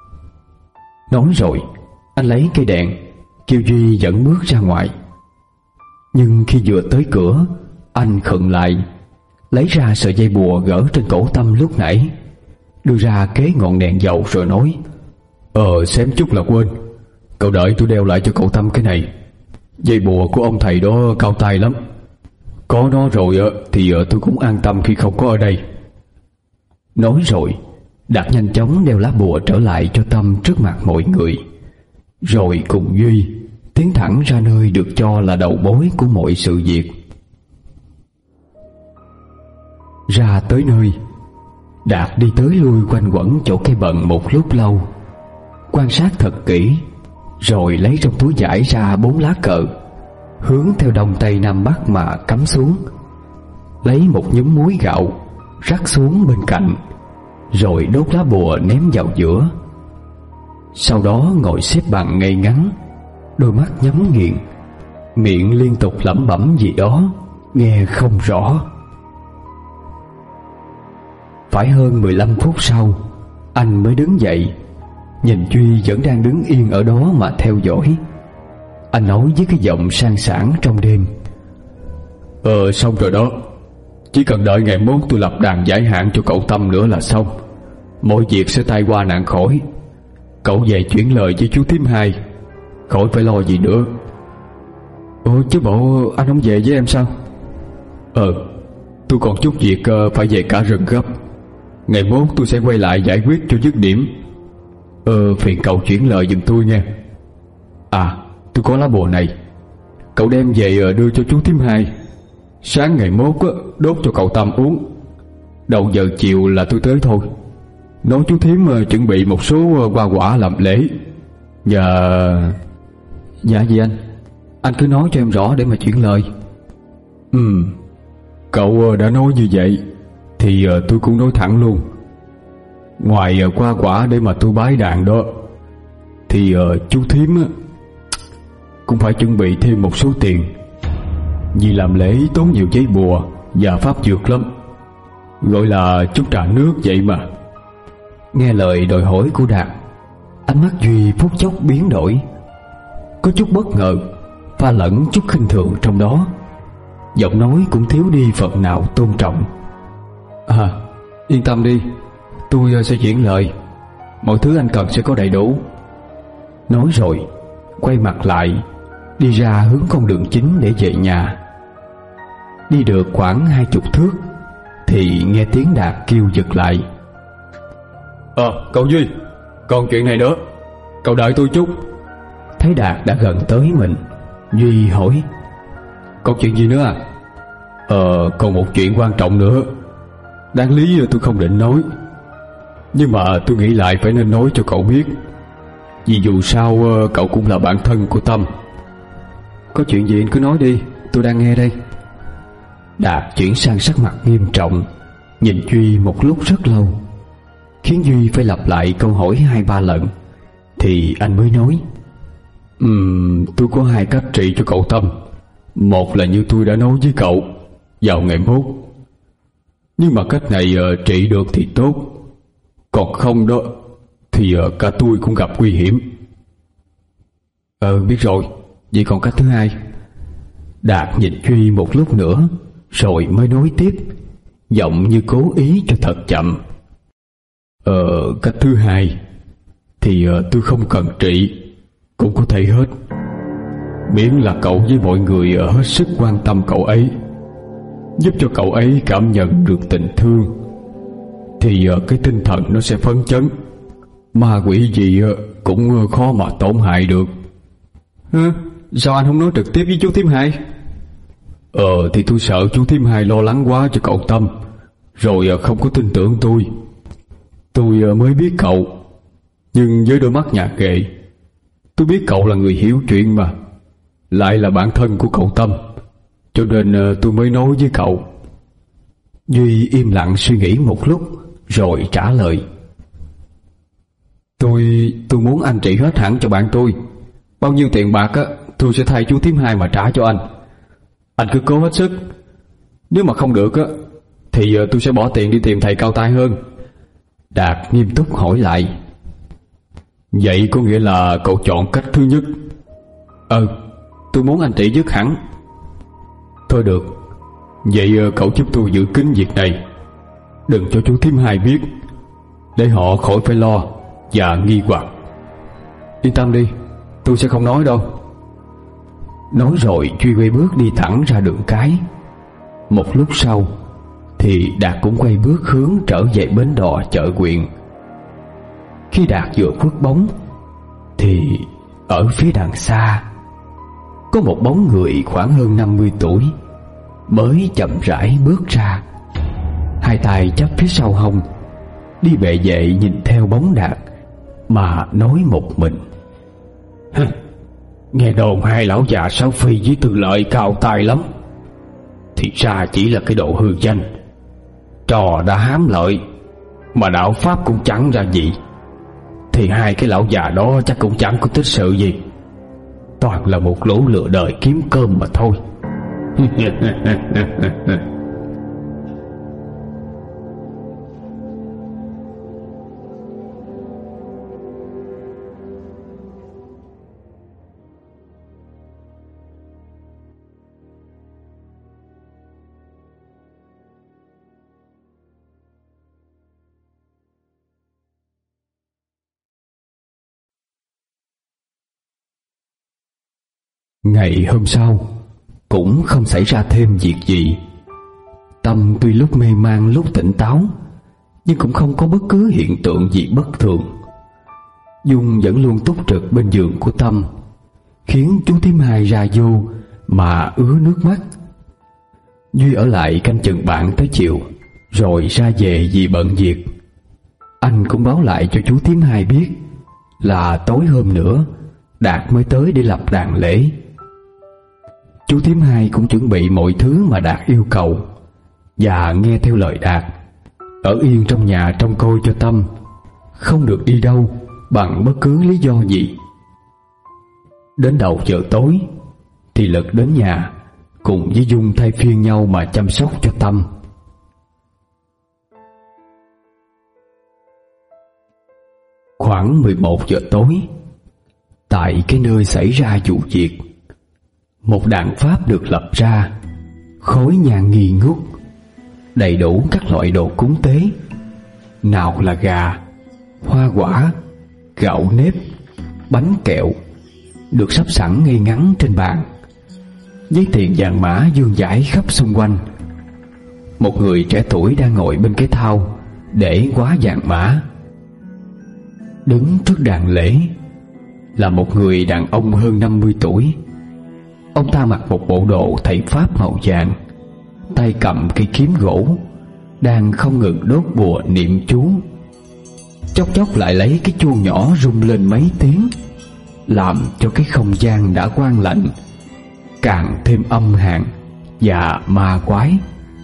Nói rồi anh lấy cây đèn kêu Duy dẫn bước ra ngoài. Nhưng khi vừa tới cửa, anh khựng lại, lấy ra sợi dây bùa gỡ trên cổ Tâm lúc nãy, đưa ra kế ngọn đèn dầu rồi nói: Ờ xém chút là quên, cậu đợi tôi đeo lại cho cậu Tâm cái này. Dây bùa của ông thầy đó cao tay lắm, có nó rồi thì tôi cũng an tâm khi không có ở đây. Nói rồi Đạt nhanh chóng đeo lá bùa trở lại cho Tâm trước mặt mọi người, rồi cùng Duy tiến thẳng ra nơi được cho là đầu mối của mọi sự việc. Ra tới nơi, Đạt đi tới lui quanh quẩn chỗ cây bận một lúc lâu, quan sát thật kỹ, rồi lấy trong túi vải ra bốn lá cờ, hướng theo đông tây nam bắc mà cắm xuống. Lấy một nhúm muối gạo rắc xuống bên cạnh, rồi đốt lá bùa ném vào giữa. Sau đó ngồi xếp bằng ngay ngắn, đôi mắt nhắm nghiền, miệng liên tục lẩm bẩm gì đó nghe không rõ. Phải hơn mười lăm phút sau, anh mới đứng dậy, nhìn Duy vẫn đang đứng yên ở đó mà theo dõi. Anh nói với cái giọng sang sảng trong đêm: Ờ xong rồi đó, chỉ cần đợi ngày mốt tôi lập đàn giải hạn cho cậu Tâm nữa là xong, mọi việc sẽ tai qua nạn khỏi. Cậu về chuyển lời với chú thím Hai, khỏi phải lo gì nữa. Ủa chứ bộ anh không về với em sao? Ờ tôi còn chút việc phải về cả rừng gấp, ngày mốt tôi sẽ quay lại giải quyết cho dứt điểm. Ờ phiền cậu chuyển lời giùm tôi nha. À tôi có lá bùa này, cậu đem về đưa cho chú thím Hai. Sáng ngày mốt đốt cho cậu Tâm uống, đầu giờ chiều là tôi tới thôi. Nói chú thím chuẩn bị một số hoa quả làm lễ. Và... Dạ gì anh? Anh cứ nói cho em rõ để mà chuyển lời. Ừ, cậu đã nói như vậy thì tôi cũng nói thẳng luôn. Ngoài qua quả để mà tôi bái đàn đó, thì chú thím cũng phải chuẩn bị thêm một số tiền, vì làm lễ tốn nhiều giấy bùa và pháp dược lắm, gọi là chút trà nước vậy mà. Nghe lời đòi hỏi của Đạt, ánh mắt Duy phút chốc biến đổi, có chút bất ngờ pha lẫn chút khinh thường trong đó, giọng nói cũng thiếu đi phần nào tôn trọng. À, yên tâm đi, tôi sẽ chuyển lời, mọi thứ anh cần sẽ có đầy đủ. Nói rồi quay mặt lại đi ra hướng con đường chính để về nhà. Đi được khoảng hai chục thước thì nghe tiếng Đạt kêu giật lại. Ờ, cậu Duy, còn chuyện này nữa, cậu đợi tôi chút. Thấy Đạt đã gần tới mình, Duy hỏi: Còn chuyện gì nữa à? Ờ, còn một chuyện quan trọng nữa. Đáng lý tôi không định nói, nhưng mà tôi nghĩ lại phải nên nói cho cậu biết, vì dù sao cậu cũng là bạn thân của Tâm. Có chuyện gì anh cứ nói đi, tôi đang nghe đây. Đạt chuyển sang sắc mặt nghiêm trọng, nhìn Duy một lúc rất lâu, khiến Duy phải lặp lại câu hỏi hai ba lần thì anh mới nói: Ừm, tôi có hai cách trị cho cậu Tâm. Một là như tôi đã nói với cậu vào ngày mốt, nhưng mà cách này uh, trị được thì tốt, còn không đó thì uh, cả tôi cũng gặp nguy hiểm. Ờ biết rồi, vậy còn cách thứ hai? Đạt nhìn Duy một lúc nữa rồi mới nói tiếp, giọng như cố ý cho thật chậm. Ờ cách thứ hai thì uh, tôi không cần trị cũng có thể hết, miễn là cậu với mọi người uh, hết sức quan tâm cậu ấy, giúp cho cậu ấy cảm nhận được tình thương, thì uh, cái tinh thần nó sẽ phấn chấn, ma quỷ gì uh, cũng uh, khó mà tổn hại được. Hả? Sao anh không nói trực tiếp với chú thím hai? Ờ thì tôi sợ chú thím hai lo lắng quá cho cậu Tâm, rồi uh, không có tin tưởng tôi. Tôi uh, mới biết cậu, nhưng với đôi mắt nhà nghề, tôi biết cậu là người hiểu chuyện mà, lại là bạn thân của cậu Tâm, cho nên uh, tôi mới nói với cậu. Duy im lặng suy nghĩ một lúc rồi trả lời: Tôi tôi muốn anh trị hết hẳn cho bạn tôi. Bao nhiêu tiền bạc á, tôi sẽ thay chú thím hai mà trả cho anh. Anh cứ cố hết sức. Nếu mà không được á, thì tôi sẽ bỏ tiền đi tìm thầy cao tay hơn. Đạt nghiêm túc hỏi lại: Vậy có nghĩa là cậu chọn cách thứ nhất? Ừ, tôi muốn anh trị dứt hẳn. Thôi được, vậy cậu giúp tôi giữ kín việc này, đừng cho chú thím hai biết, để họ khỏi phải lo và nghi hoặc. Yên tâm đi, tôi sẽ không nói đâu. Nói rồi Duy quay bước đi thẳng ra đường cái. Một lúc sau thì Đạt cũng quay bước hướng trở về bến đò chợ huyện. Khi Đạt vừa khuất bóng thì ở phía đằng xa có một bóng người khoảng hơn năm mươi tuổi mới chậm rãi bước ra, hai tay chắp phía sau hông, đi bệ vệ nhìn theo bóng Đạt mà nói một mình: Nghe đồn hai lão già Sáu Phi với Tư Lợi cao tay lắm, thì ra chỉ là cái độ hư danh, trò đã hám lợi mà đạo pháp cũng chẳng ra gì, thì hai cái lão già đó chắc cũng chẳng có tích sự gì, toàn là một lũ lừa đời kiếm cơm mà thôi. Ngày hôm sau cũng không xảy ra thêm việc gì. Tâm tuy lúc mê man lúc tỉnh táo, nhưng cũng không có bất cứ hiện tượng gì bất thường. Dung vẫn luôn túc trực bên giường của Tâm, khiến chú thím hai ra vô mà ứa nước mắt. Duy ở lại canh chừng bạn tới chiều rồi ra về vì bận việc. Anh cũng báo lại cho chú thím hai biết là tối hôm nữa Đạt mới tới để lập đàn lễ. Chú thím hai cũng chuẩn bị mọi thứ mà Đạt yêu cầu và nghe theo lời Đạt, ở yên trong nhà trông coi cho Tâm, không được đi đâu bằng bất cứ lý do gì. Đến đầu giờ tối thì Lực đến nhà cùng với Dung thay phiên nhau mà chăm sóc cho Tâm. Khoảng mười một giờ tối, tại cái nơi xảy ra vụ việc, một đàn pháp được lập ra, khói nhang nghi ngút, đầy đủ các loại đồ cúng tế, nào là gà, hoa quả, gạo nếp, bánh kẹo, được sắp sẵn ngay ngắn trên bàn, với tiền vàng mã vương vãi khắp xung quanh. Một người trẻ tuổi đang ngồi bên cái thau để quá vàng mã. Đứng trước đàn lễ là một người đàn ông hơn năm mươi tuổi. Ông ta mặc một bộ đồ thầy pháp màu vàng, tay cầm cây kiếm gỗ, đang không ngừng đốt bùa niệm chú. Chốc chốc lại lấy cái chuông nhỏ rung lên mấy tiếng, làm cho cái không gian đã quang lạnh càng thêm âm hàn và ma quái.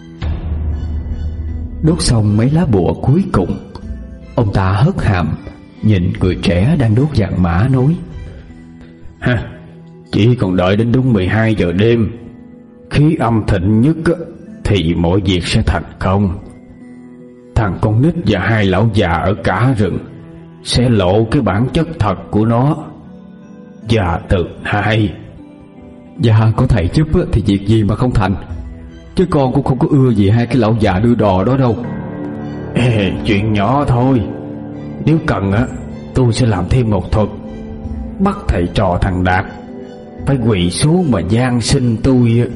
Đốt xong mấy lá bùa cuối cùng, ông ta hất hàm nhìn người trẻ đang đốt vàng mã nói: "Ha, chỉ còn đợi đến đúng mười hai giờ đêm, khí âm thịnh nhất thì mọi việc sẽ thành công. Thằng con nít và hai lão già ở cả rừng sẽ lộ cái bản chất thật của nó. Và từ hai..." "Dạ có thầy giúp thì việc gì mà không thành, chứ con cũng không có ưa gì hai cái lão già đưa đò đó đâu." "Ê, chuyện nhỏ thôi. Nếu cần á, tôi sẽ làm thêm một thuật, bắt thầy trò thằng Đạt phải quỳ xuống mà van xin tôi."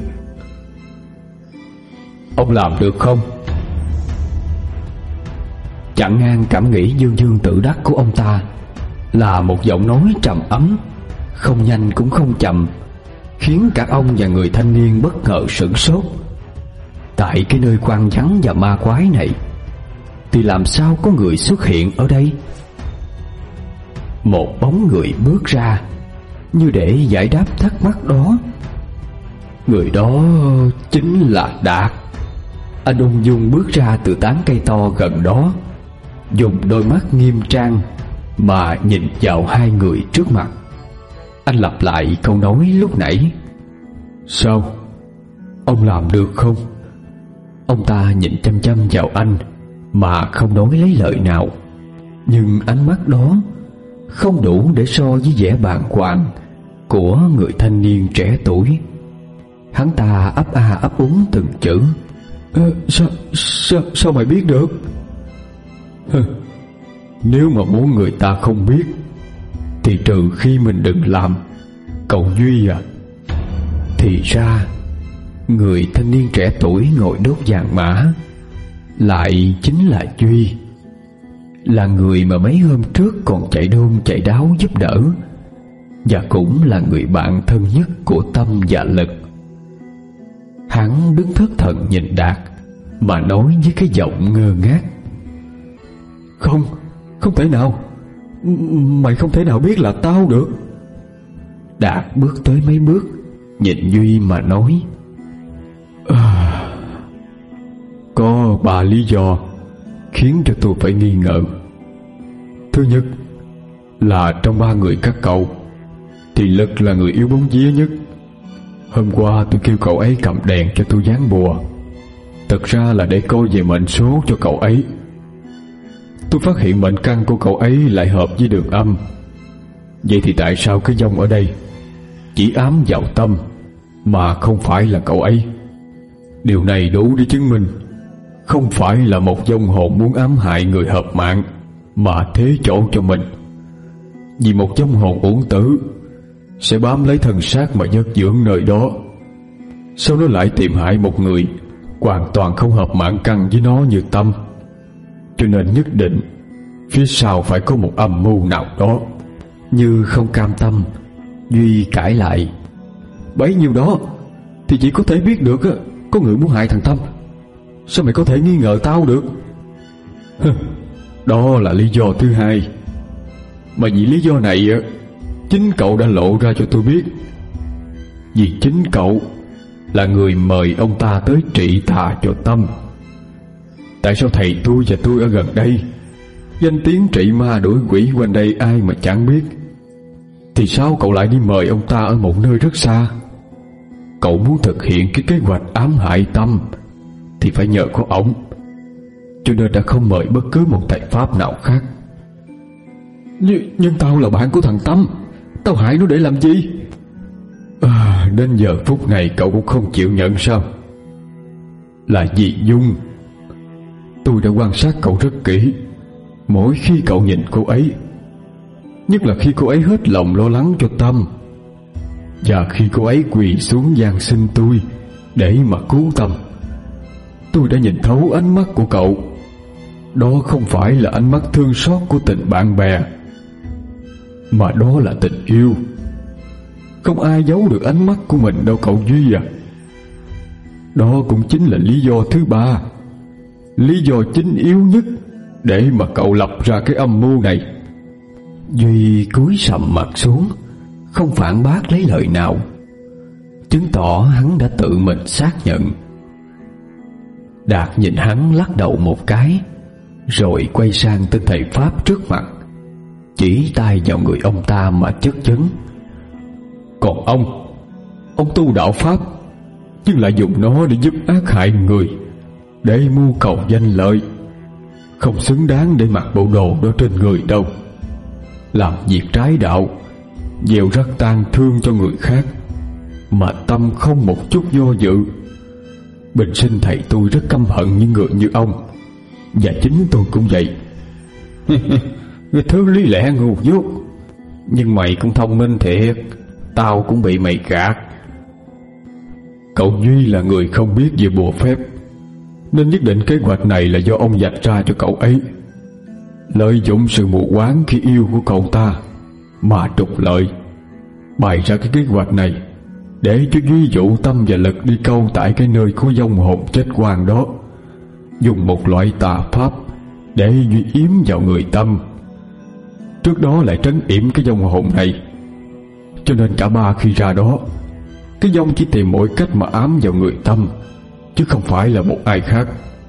"Ông làm được không?" Chặn ngang cảm nghĩ dương dương tự đắc của ông ta là một giọng nói trầm ấm, không nhanh cũng không chậm, khiến cả ông và người thanh niên bất ngờ sửng sốt. Tại cái nơi quang vắng và ma quái này thì làm sao có người xuất hiện ở đây? Một bóng người bước ra như để giải đáp thắc mắc đó. Người đó chính là Đạt. Anh ung dung bước ra từ tán cây to gần đó, dùng đôi mắt nghiêm trang mà nhìn vào hai người trước mặt. Anh lặp lại câu nói lúc nãy: "Sao? Ông làm được không?" Ông ta nhìn chăm chăm vào anh mà không nói lấy lời nào. Nhưng ánh mắt đó không đủ để so với vẻ bàng hoàng của người thanh niên trẻ tuổi. Hắn ta ấp a ấp úng từng chữ: "Ờ, sao, sao, sao mày biết được?" "Hừ, nếu mà muốn người ta không biết thì trừ khi mình đừng làm, cậu Duy à." Thì ra người thanh niên trẻ tuổi ngồi đốt vàng mã lại chính là Duy, là người mà mấy hôm trước còn chạy đôn chạy đáo giúp đỡ, và cũng là người bạn thân nhất của Tâm và Lực. Hắn đứng thất thần nhìn Đạt mà nói với cái giọng ngơ ngác: "Không, không thể nào. Mày không thể nào biết là tao được." Đạt bước tới mấy bước, nhìn Duy mà nói: à, "Có ba lý do khiến cho tôi phải nghi ngờ. Thứ nhất là trong ba người các cậu thì Lực là người yếu bóng vía nhất. Hôm qua tôi kêu cậu ấy cầm đèn cho tôi dán bùa, thực ra là để coi về mệnh số cho cậu ấy. Tôi phát hiện mệnh căn của cậu ấy lại hợp với đường âm. Vậy thì tại sao cái dông ở đây chỉ ám vào Tâm mà không phải là cậu ấy? Điều này đủ để chứng minh không phải là một vong hồn muốn ám hại người hợp mạng mà thế chỗ cho mình. Vì một vong hồn uổng tử sẽ bám lấy thân xác mà giấc dưỡng nơi đó, sao nó lại tìm hại một người hoàn toàn không hợp mạng căn với nó như Tâm? Cho nên nhất định phía sau phải có một âm mưu nào đó." Như không cam tâm, Duy cãi lại: "Bấy nhiêu đó thì chỉ có thể biết được có người muốn hại thằng Tâm. Sao mày có thể nghi ngờ tao được?" "Đó là lý do thứ hai. Mà vì lý do này chính cậu đã lộ ra cho tôi biết. Vì chính cậu là người mời ông ta tới trị tà cho Tâm. Tại sao thầy tôi và tôi ở gần đây, danh tiếng trị ma đuổi quỷ quanh đây ai mà chẳng biết, thì sao cậu lại đi mời ông ta ở một nơi rất xa? Cậu muốn thực hiện cái kế hoạch ám hại Tâm thì phải nhờ có ổng, cho nên đã không mời bất cứ một thầy pháp nào khác. Nhưng, nhưng tao là bạn của thằng Tâm, tao hại nó để làm gì? À, đến giờ phút này cậu cũng không chịu nhận sao? Là dì Dung. Tôi đã quan sát cậu rất kỹ. Mỗi khi cậu nhìn cô ấy, nhất là khi cô ấy hết lòng lo lắng cho Tâm, và khi cô ấy quỳ xuống van xin tôi để mà cứu Tâm, tôi đã nhìn thấu ánh mắt của cậu. Đó không phải là ánh mắt thương xót của tình bạn bè, mà đó là tình yêu. Không ai giấu được ánh mắt của mình đâu cậu Duy à. Đó cũng chính là lý do thứ ba, lý do chính yếu nhất để mà cậu lập ra cái âm mưu này. Duy cúi sầm mặt xuống, không phản bác lấy lời nào, chứng tỏ hắn đã tự mình xác nhận. Đạt nhìn hắn lắc đầu một cái, rồi quay sang tên thầy pháp trước mặt, chỉ tay vào người ông ta mà chất vấn. Còn ông, ông tu đạo pháp, nhưng lại dùng nó để giúp ác hại người, để mưu cầu danh lợi, không xứng đáng để mặc bộ đồ đó trên người đâu. Làm việc trái đạo, gieo rắc tang thương cho người khác, mà tâm không một chút do dự. Bình sinh thầy tôi rất căm hận những người như ông, và chính tôi cũng vậy. Cái thứ lý lẽ ngu dốt. Nhưng mày cũng thông minh thiệt, tao cũng bị mày gạt. Cậu Duy là người không biết về bùa phép, nên nhất định kế hoạch này là do ông vạch ra cho cậu ấy, lợi dụng sự mù quáng khi yêu của cậu ta mà trục lợi, bày ra cái kế hoạch này để cho Duy dụ Tâm và Lực đi câu tại cái nơi có vong hồn chết quang đó, dùng một loại tà pháp để Duy yếm vào người Tâm, trước đó lại trấn yểm cái vong hồn này. Cho nên cả ba khi ra đó, cái vong chỉ tìm mọi cách mà ám vào người Tâm, chứ không phải là một ai khác.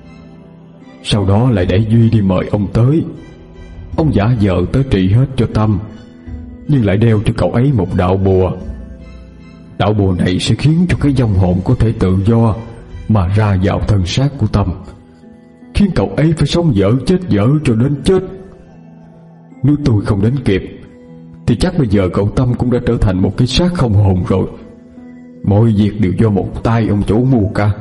Sau đó lại để Duy đi mời ông tới. Ông giả vờ tới trị hết cho Tâm, nhưng lại đeo cho cậu ấy một đạo bùa. Đạo bùa này sẽ khiến cho cái vong hồn có thể tự do mà ra vào thân xác của Tâm, khiến cậu ấy phải sống dở chết dở cho đến chết. Nếu tôi không đến kịp thì chắc bây giờ cậu Tâm cũng đã trở thành một cái xác không hồn rồi. Mọi việc đều do một tay ông chủ mưu cả.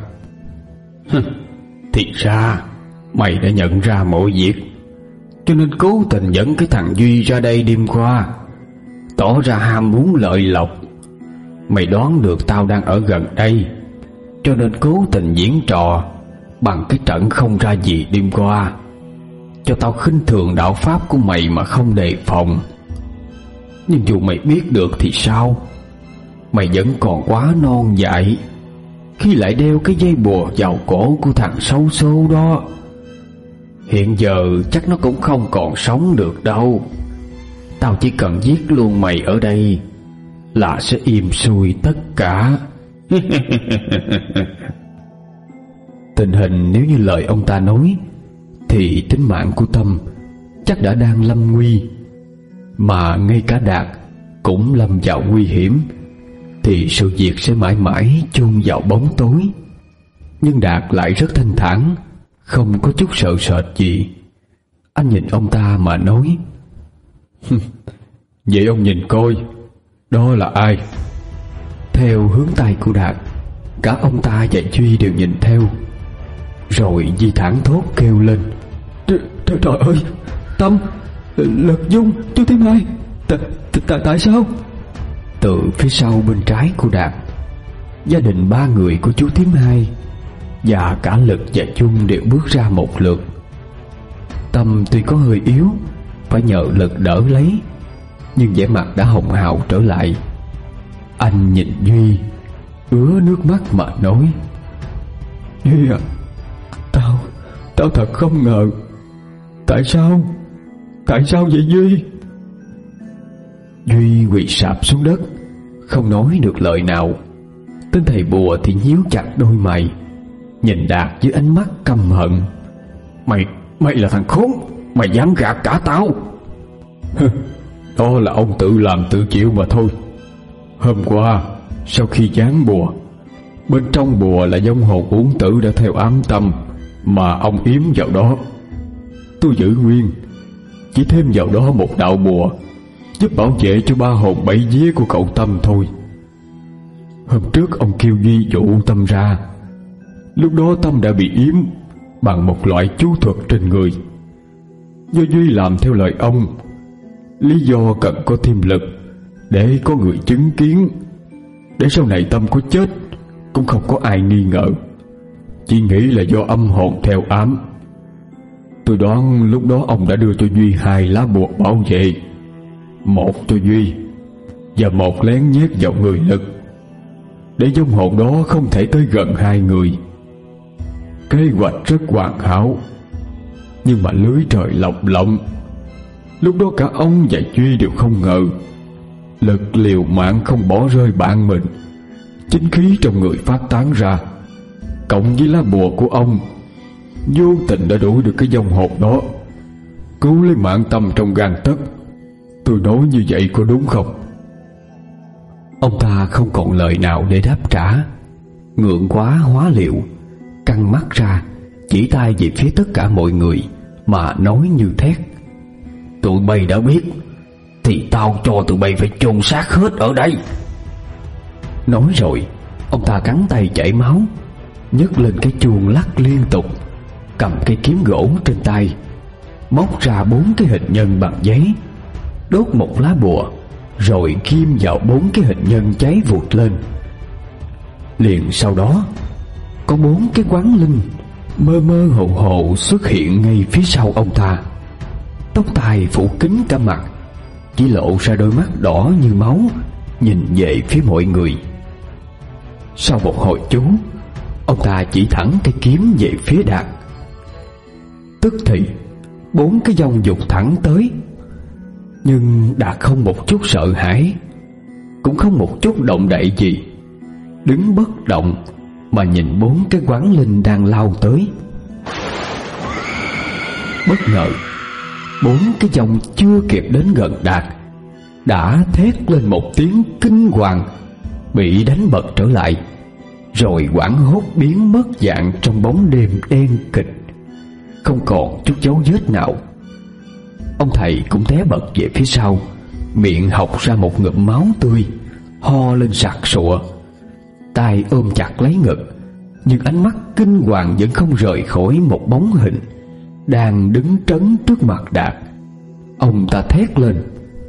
Thì ra mày đã nhận ra mọi việc, cho nên cố tình dẫn cái thằng Duy ra đây đêm qua, tỏ ra ham muốn lợi lộc. Mày đoán được tao đang ở gần đây, cho nên cố tình diễn trò bằng cái trận không ra gì đêm qua, cho tao khinh thường đạo pháp của mày mà không đề phòng. Nhưng dù mày biết được thì sao? Mày vẫn còn quá non dại khi lại đeo cái dây bùa vào cổ của thằng xấu số đó. Hiện giờ chắc nó cũng không còn sống được đâu. Tao chỉ cần giết luôn mày ở đây là sẽ im xuôi tất cả. Tình hình nếu như lời ông ta nói thì tính mạng của Tâm chắc đã đang lâm nguy, mà ngay cả Đạt cũng lâm vào nguy hiểm, thì sự việc sẽ mãi mãi chôn vào bóng tối. Nhưng Đạt lại rất thanh thản, không có chút sợ sệt gì. Anh nhìn ông ta mà nói: Vậy ông nhìn coi, đó là ai? Theo hướng tay của Đạt, cả ông ta và Duy đều nhìn theo. Rồi Duy thẳng thốt kêu lên: Trời, trời, trời ơi, Tâm, Lực, Dung, chú Thím Hai, tại, tại, tại sao? Từ phía sau bên trái của Đạt, gia đình ba người của chú Thím Hai và cả Lực và Dung đều bước ra một lượt. Tâm tuy có hơi yếu, phải nhờ Lực đỡ lấy, nhưng vẻ mặt đã hồng hào trở lại. Anh nhìn Duy, ứa nước mắt mà nói: Duy à, Tao, tao thật không ngờ. Tại sao? Tại sao vậy Duy? Duy quỳ sạp xuống đất, không nói được lời nào. Tên thầy bùa thì nhíu chặt đôi mày, nhìn Đạt với ánh mắt căm hận. Mày, mày là thằng khốn, mày dám gạt cả tao. Đó là ông tự làm tự chịu mà thôi. Hôm qua sau khi dán bùa, bên trong bùa là vong hồn uổng tử đã theo ám tâm mà ông yếm vào đó. Tôi giữ nguyên, chỉ thêm vào đó một đạo bùa giúp bảo vệ cho ba hồn bảy vía của cậu Tâm thôi. Hôm trước ông kêu Duy dụ Tâm ra. Lúc đó Tâm đã bị yếm bằng một loại chú thuật trên người. Do Duy làm theo lời ông, lý do cần có thêm lực để có người chứng kiến, để sau này Tâm có chết cũng không có ai nghi ngờ, chỉ nghĩ là do âm hồn theo ám. Tôi đoán lúc đó ông đã đưa cho Duy hai lá bùa bảo vệ, một cho Duy và một lén nhét vào người Lực, để vong hồn đó không thể tới gần hai người. Kế hoạch rất hoàn hảo, nhưng mà lưới trời lộng lộng. Lúc đó cả ông và Duy đều không ngờ Lực liều mạng không bỏ rơi bạn mình. Chính khí trong người phát tán ra, cộng với lá bùa của ông, vô tình đã đuổi được cái vong hồn đó, cứu lấy mạng Tâm trong gang tấc. Tôi nói như vậy có đúng không? Ông ta không còn lời nào để đáp trả, ngượng quá hóa liệu, căng mắt ra chỉ tay về phía tất cả mọi người mà nói như thét: Tụi bay đã biết thì tao cho tụi bay phải chôn xác hết ở đây. Nói rồi ông ta cắn tay chảy máu, nhấc lên cái chuông lắc liên tục, cầm cây kiếm gỗ trên tay, móc ra bốn cái hình nhân bằng giấy, đốt một lá bùa, rồi ghim vào bốn cái hình nhân cháy vụt lên. Liền sau đó có bốn cái quán linh mơ mơ hồ hồ xuất hiện ngay phía sau ông ta. Tóc tai phủ kín cả mặt, chỉ lộ ra đôi mắt đỏ như máu, nhìn về phía mọi người. Sau một hồi chú, ông ta chỉ thẳng cây kiếm về phía Đạt. Tức thì bốn cái vong dục thẳng tới, nhưng Đạt không một chút sợ hãi, cũng không một chút động đậy gì, đứng bất động mà nhìn bốn cái quán linh đang lao tới. Bất ngờ bốn cái vong chưa kịp đến gần Đạt đã thét lên một tiếng kinh hoàng, bị đánh bật trở lại, rồi hoảng hốt biến mất dạng trong bóng đêm đen kịch, không còn chút dấu vết nào. Ông thầy cũng té bật về phía sau, miệng hộc ra một ngụm máu tươi, ho lên sặc sụa, tay ôm chặt lấy ngực, nhưng ánh mắt kinh hoàng vẫn không rời khỏi một bóng hình đang đứng trấn trước mặt Đạt. Ông ta thét lên: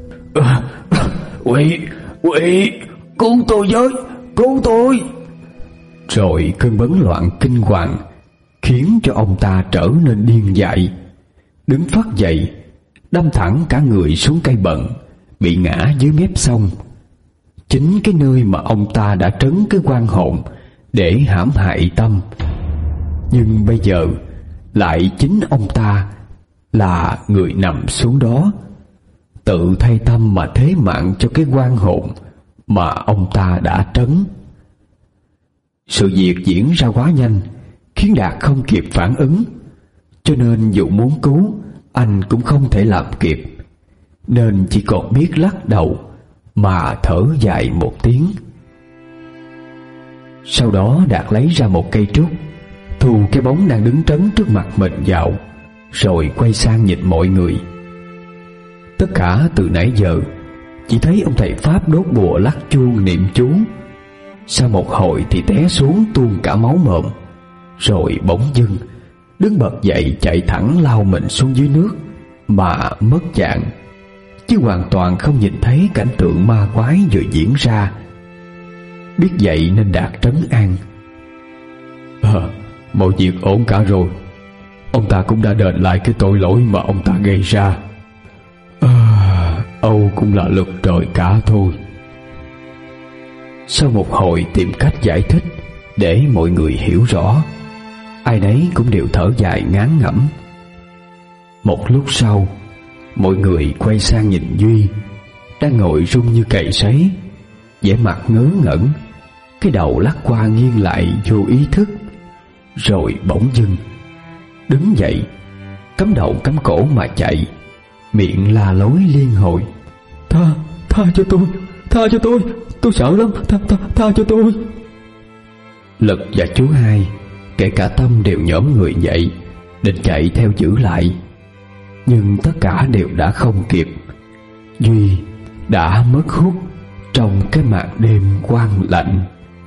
Quỷ, quỷ, cứu tôi với, cứu tôi! Rồi cơn bấn loạn kinh hoàng khiến cho ông ta trở nên điên dại, đứng phắt dậy, đâm thẳng cả người xuống cây bận, bị ngã dưới mép sông, chính cái nơi mà ông ta đã trấn cái quan hồn để hãm hại Tâm. Nhưng bây giờ lại chính ông ta là người nằm xuống đó, tự thay Tâm mà thế mạng cho cái quan hồn mà ông ta đã trấn. Sự việc diễn ra quá nhanh, khiến Đạt không kịp phản ứng, cho nên dù muốn cứu anh cũng không thể làm kịp, nên chỉ còn biết lắc đầu mà thở dài một tiếng. Sau đó Đạt lấy ra một cây trúc, thu cái bóng đang đứng trấn trước mặt mình vào, rồi quay sang nhìn mọi người. Tất cả từ nãy giờ chỉ thấy ông thầy Pháp đốt bùa lắc chuông niệm chú, sau một hồi thì té xuống tuôn cả máu mồm, rồi bỗng dưng đứng bật dậy chạy thẳng lao mình xuống dưới nước mà mất dạng, chứ hoàn toàn không nhìn thấy cảnh tượng ma quái vừa diễn ra. Biết vậy nên Đạt trấn an: à, mọi việc ổn cả rồi. Ông ta cũng đã đền lại cái tội lỗi mà ông ta gây ra. À, Âu cũng là luật trời cả thôi. Sau một hồi tìm cách giải thích để mọi người hiểu rõ, ai nấy cũng đều thở dài ngán ngẩm. Một lúc sau, mọi người quay sang nhìn Duy đang ngồi run như cầy sấy, vẻ mặt ngớ ngẩn, cái đầu lắc qua nghiêng lại vô ý thức, rồi bỗng dưng đứng dậy, cắm đầu cắm cổ mà chạy, miệng la lối liên hồi: Tha, tha cho tôi, tha cho tôi, tôi sợ lắm, tha, tha, tha cho tôi. Lực và chú hai, kể cả Tâm đều nhổm người dậy, định chạy theo giữ lại, nhưng tất cả đều đã không kịp. Duy đã mất hút trong cái màn đêm quang lạnh.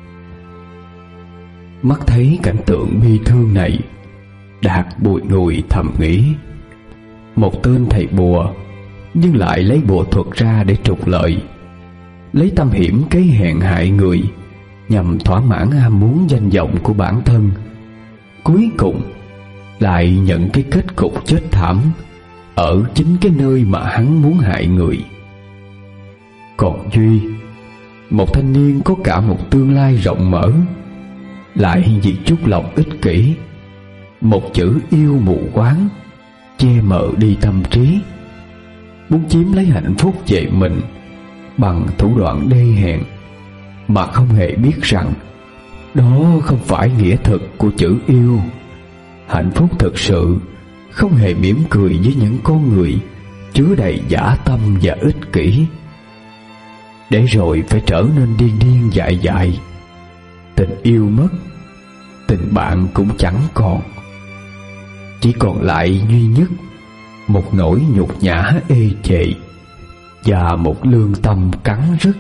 Mắt thấy cảnh tượng bi thương này, Đạt bùi ngùi thầm nghĩ: một tên thầy bùa nhưng lại lấy bùa thuật ra để trục lợi, lấy tâm hiểm kế hèn hại người nhằm thỏa mãn ham muốn danh vọng của bản thân, cuối cùng lại nhận cái kết cục chết thảm ở chính cái nơi mà hắn muốn hại người. Còn Duy, một thanh niên có cả một tương lai rộng mở, lại vì chút lòng ích kỷ, một chữ yêu mù quáng che mờ đi tâm trí, muốn chiếm lấy hạnh phúc về mình bằng thủ đoạn đê hèn, mà không hề biết rằng đó không phải nghĩa thực của chữ yêu. Hạnh phúc thực sự không hề mỉm cười với những con người chứa đầy dã tâm và ích kỷ, để rồi phải trở nên điên điên dại dại. Tình yêu mất, tình bạn cũng chẳng còn, chỉ còn lại duy nhất một nỗi nhục nhã ê chề và một lương tâm cắn rứt.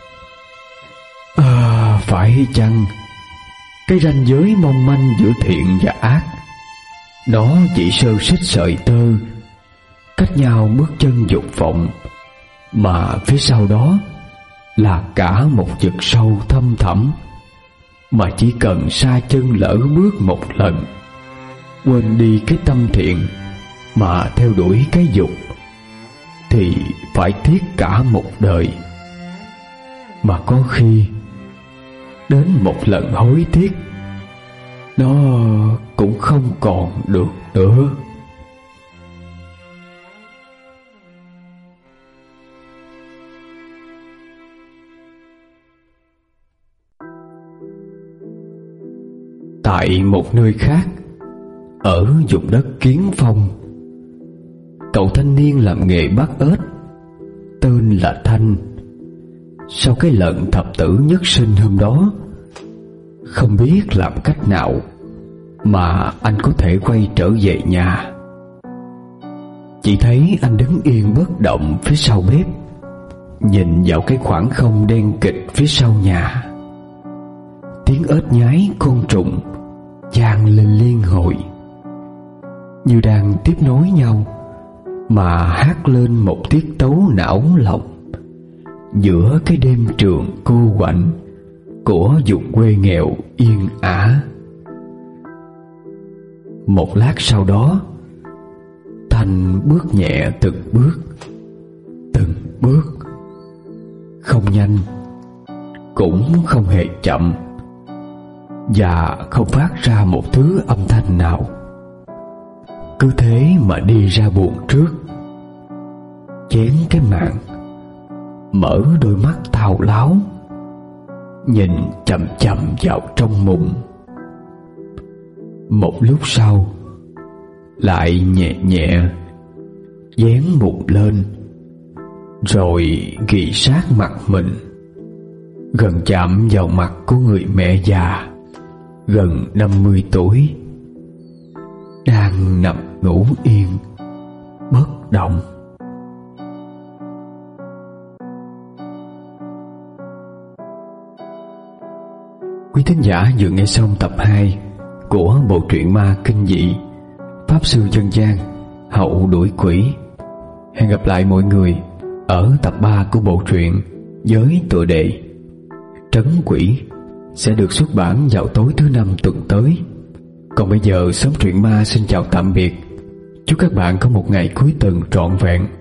À, phải chăng cái ranh giới mong manh giữa thiện và ác, nó chỉ sơ xích sợi tơ cách nhau bước chân dục vọng, mà phía sau đó là cả một vực sâu thâm thẳm, mà chỉ cần sa chân lỡ bước một lần, quên đi cái tâm thiện mà theo đuổi cái dục, thì phải tiếc cả một đời. Mà có khi đến một lần hối tiếc, nó cũng không còn được nữa. Tại một nơi khác, ở vùng đất Kiến Phong, cậu thanh niên làm nghề bắt ếch, tên là Thanh. Sau cái lần thập tử nhất sinh hôm đó, không biết làm cách nào mà anh có thể quay trở về nhà. Chỉ thấy anh đứng yên bất động phía sau bếp, nhìn vào cái khoảng không đen kịt phía sau nhà. Tiếng ếch nhái côn trùng vang lên liên hồi, như đang tiếp nối nhau mà hát lên một tiết tấu não lòng giữa cái đêm trường cô quạnh của vùng quê nghèo yên ả. Một lát sau đó, Thành bước nhẹ từng bước, từng bước, không nhanh cũng không hề chậm, và không phát ra một thứ âm thanh nào. Cứ thế mà đi ra buồng trước, chén cái màn, mở đôi mắt thao láo, nhìn chằm chằm vào trong mùng. Một lúc sau, lại nhẹ nhẹ dán mùng lên, rồi ghì sát mặt mình, gần chạm vào mặt của người mẹ già gần năm mươi tuổi, đang nằm ngủ yên bất động. Quý thính giả vừa nghe xong tập hai của bộ truyện ma kinh dị Pháp Sư Dân Gian Hậu Đuổi Quỷ. Hẹn gặp lại mọi người ở tập ba của bộ truyện với tựa đề Trấn Quỷ, sẽ được xuất bản vào tối thứ năm tuần tới. Còn bây giờ, Sống Truyện Ma xin chào tạm biệt. Chúc các bạn có một ngày cuối tuần trọn vẹn.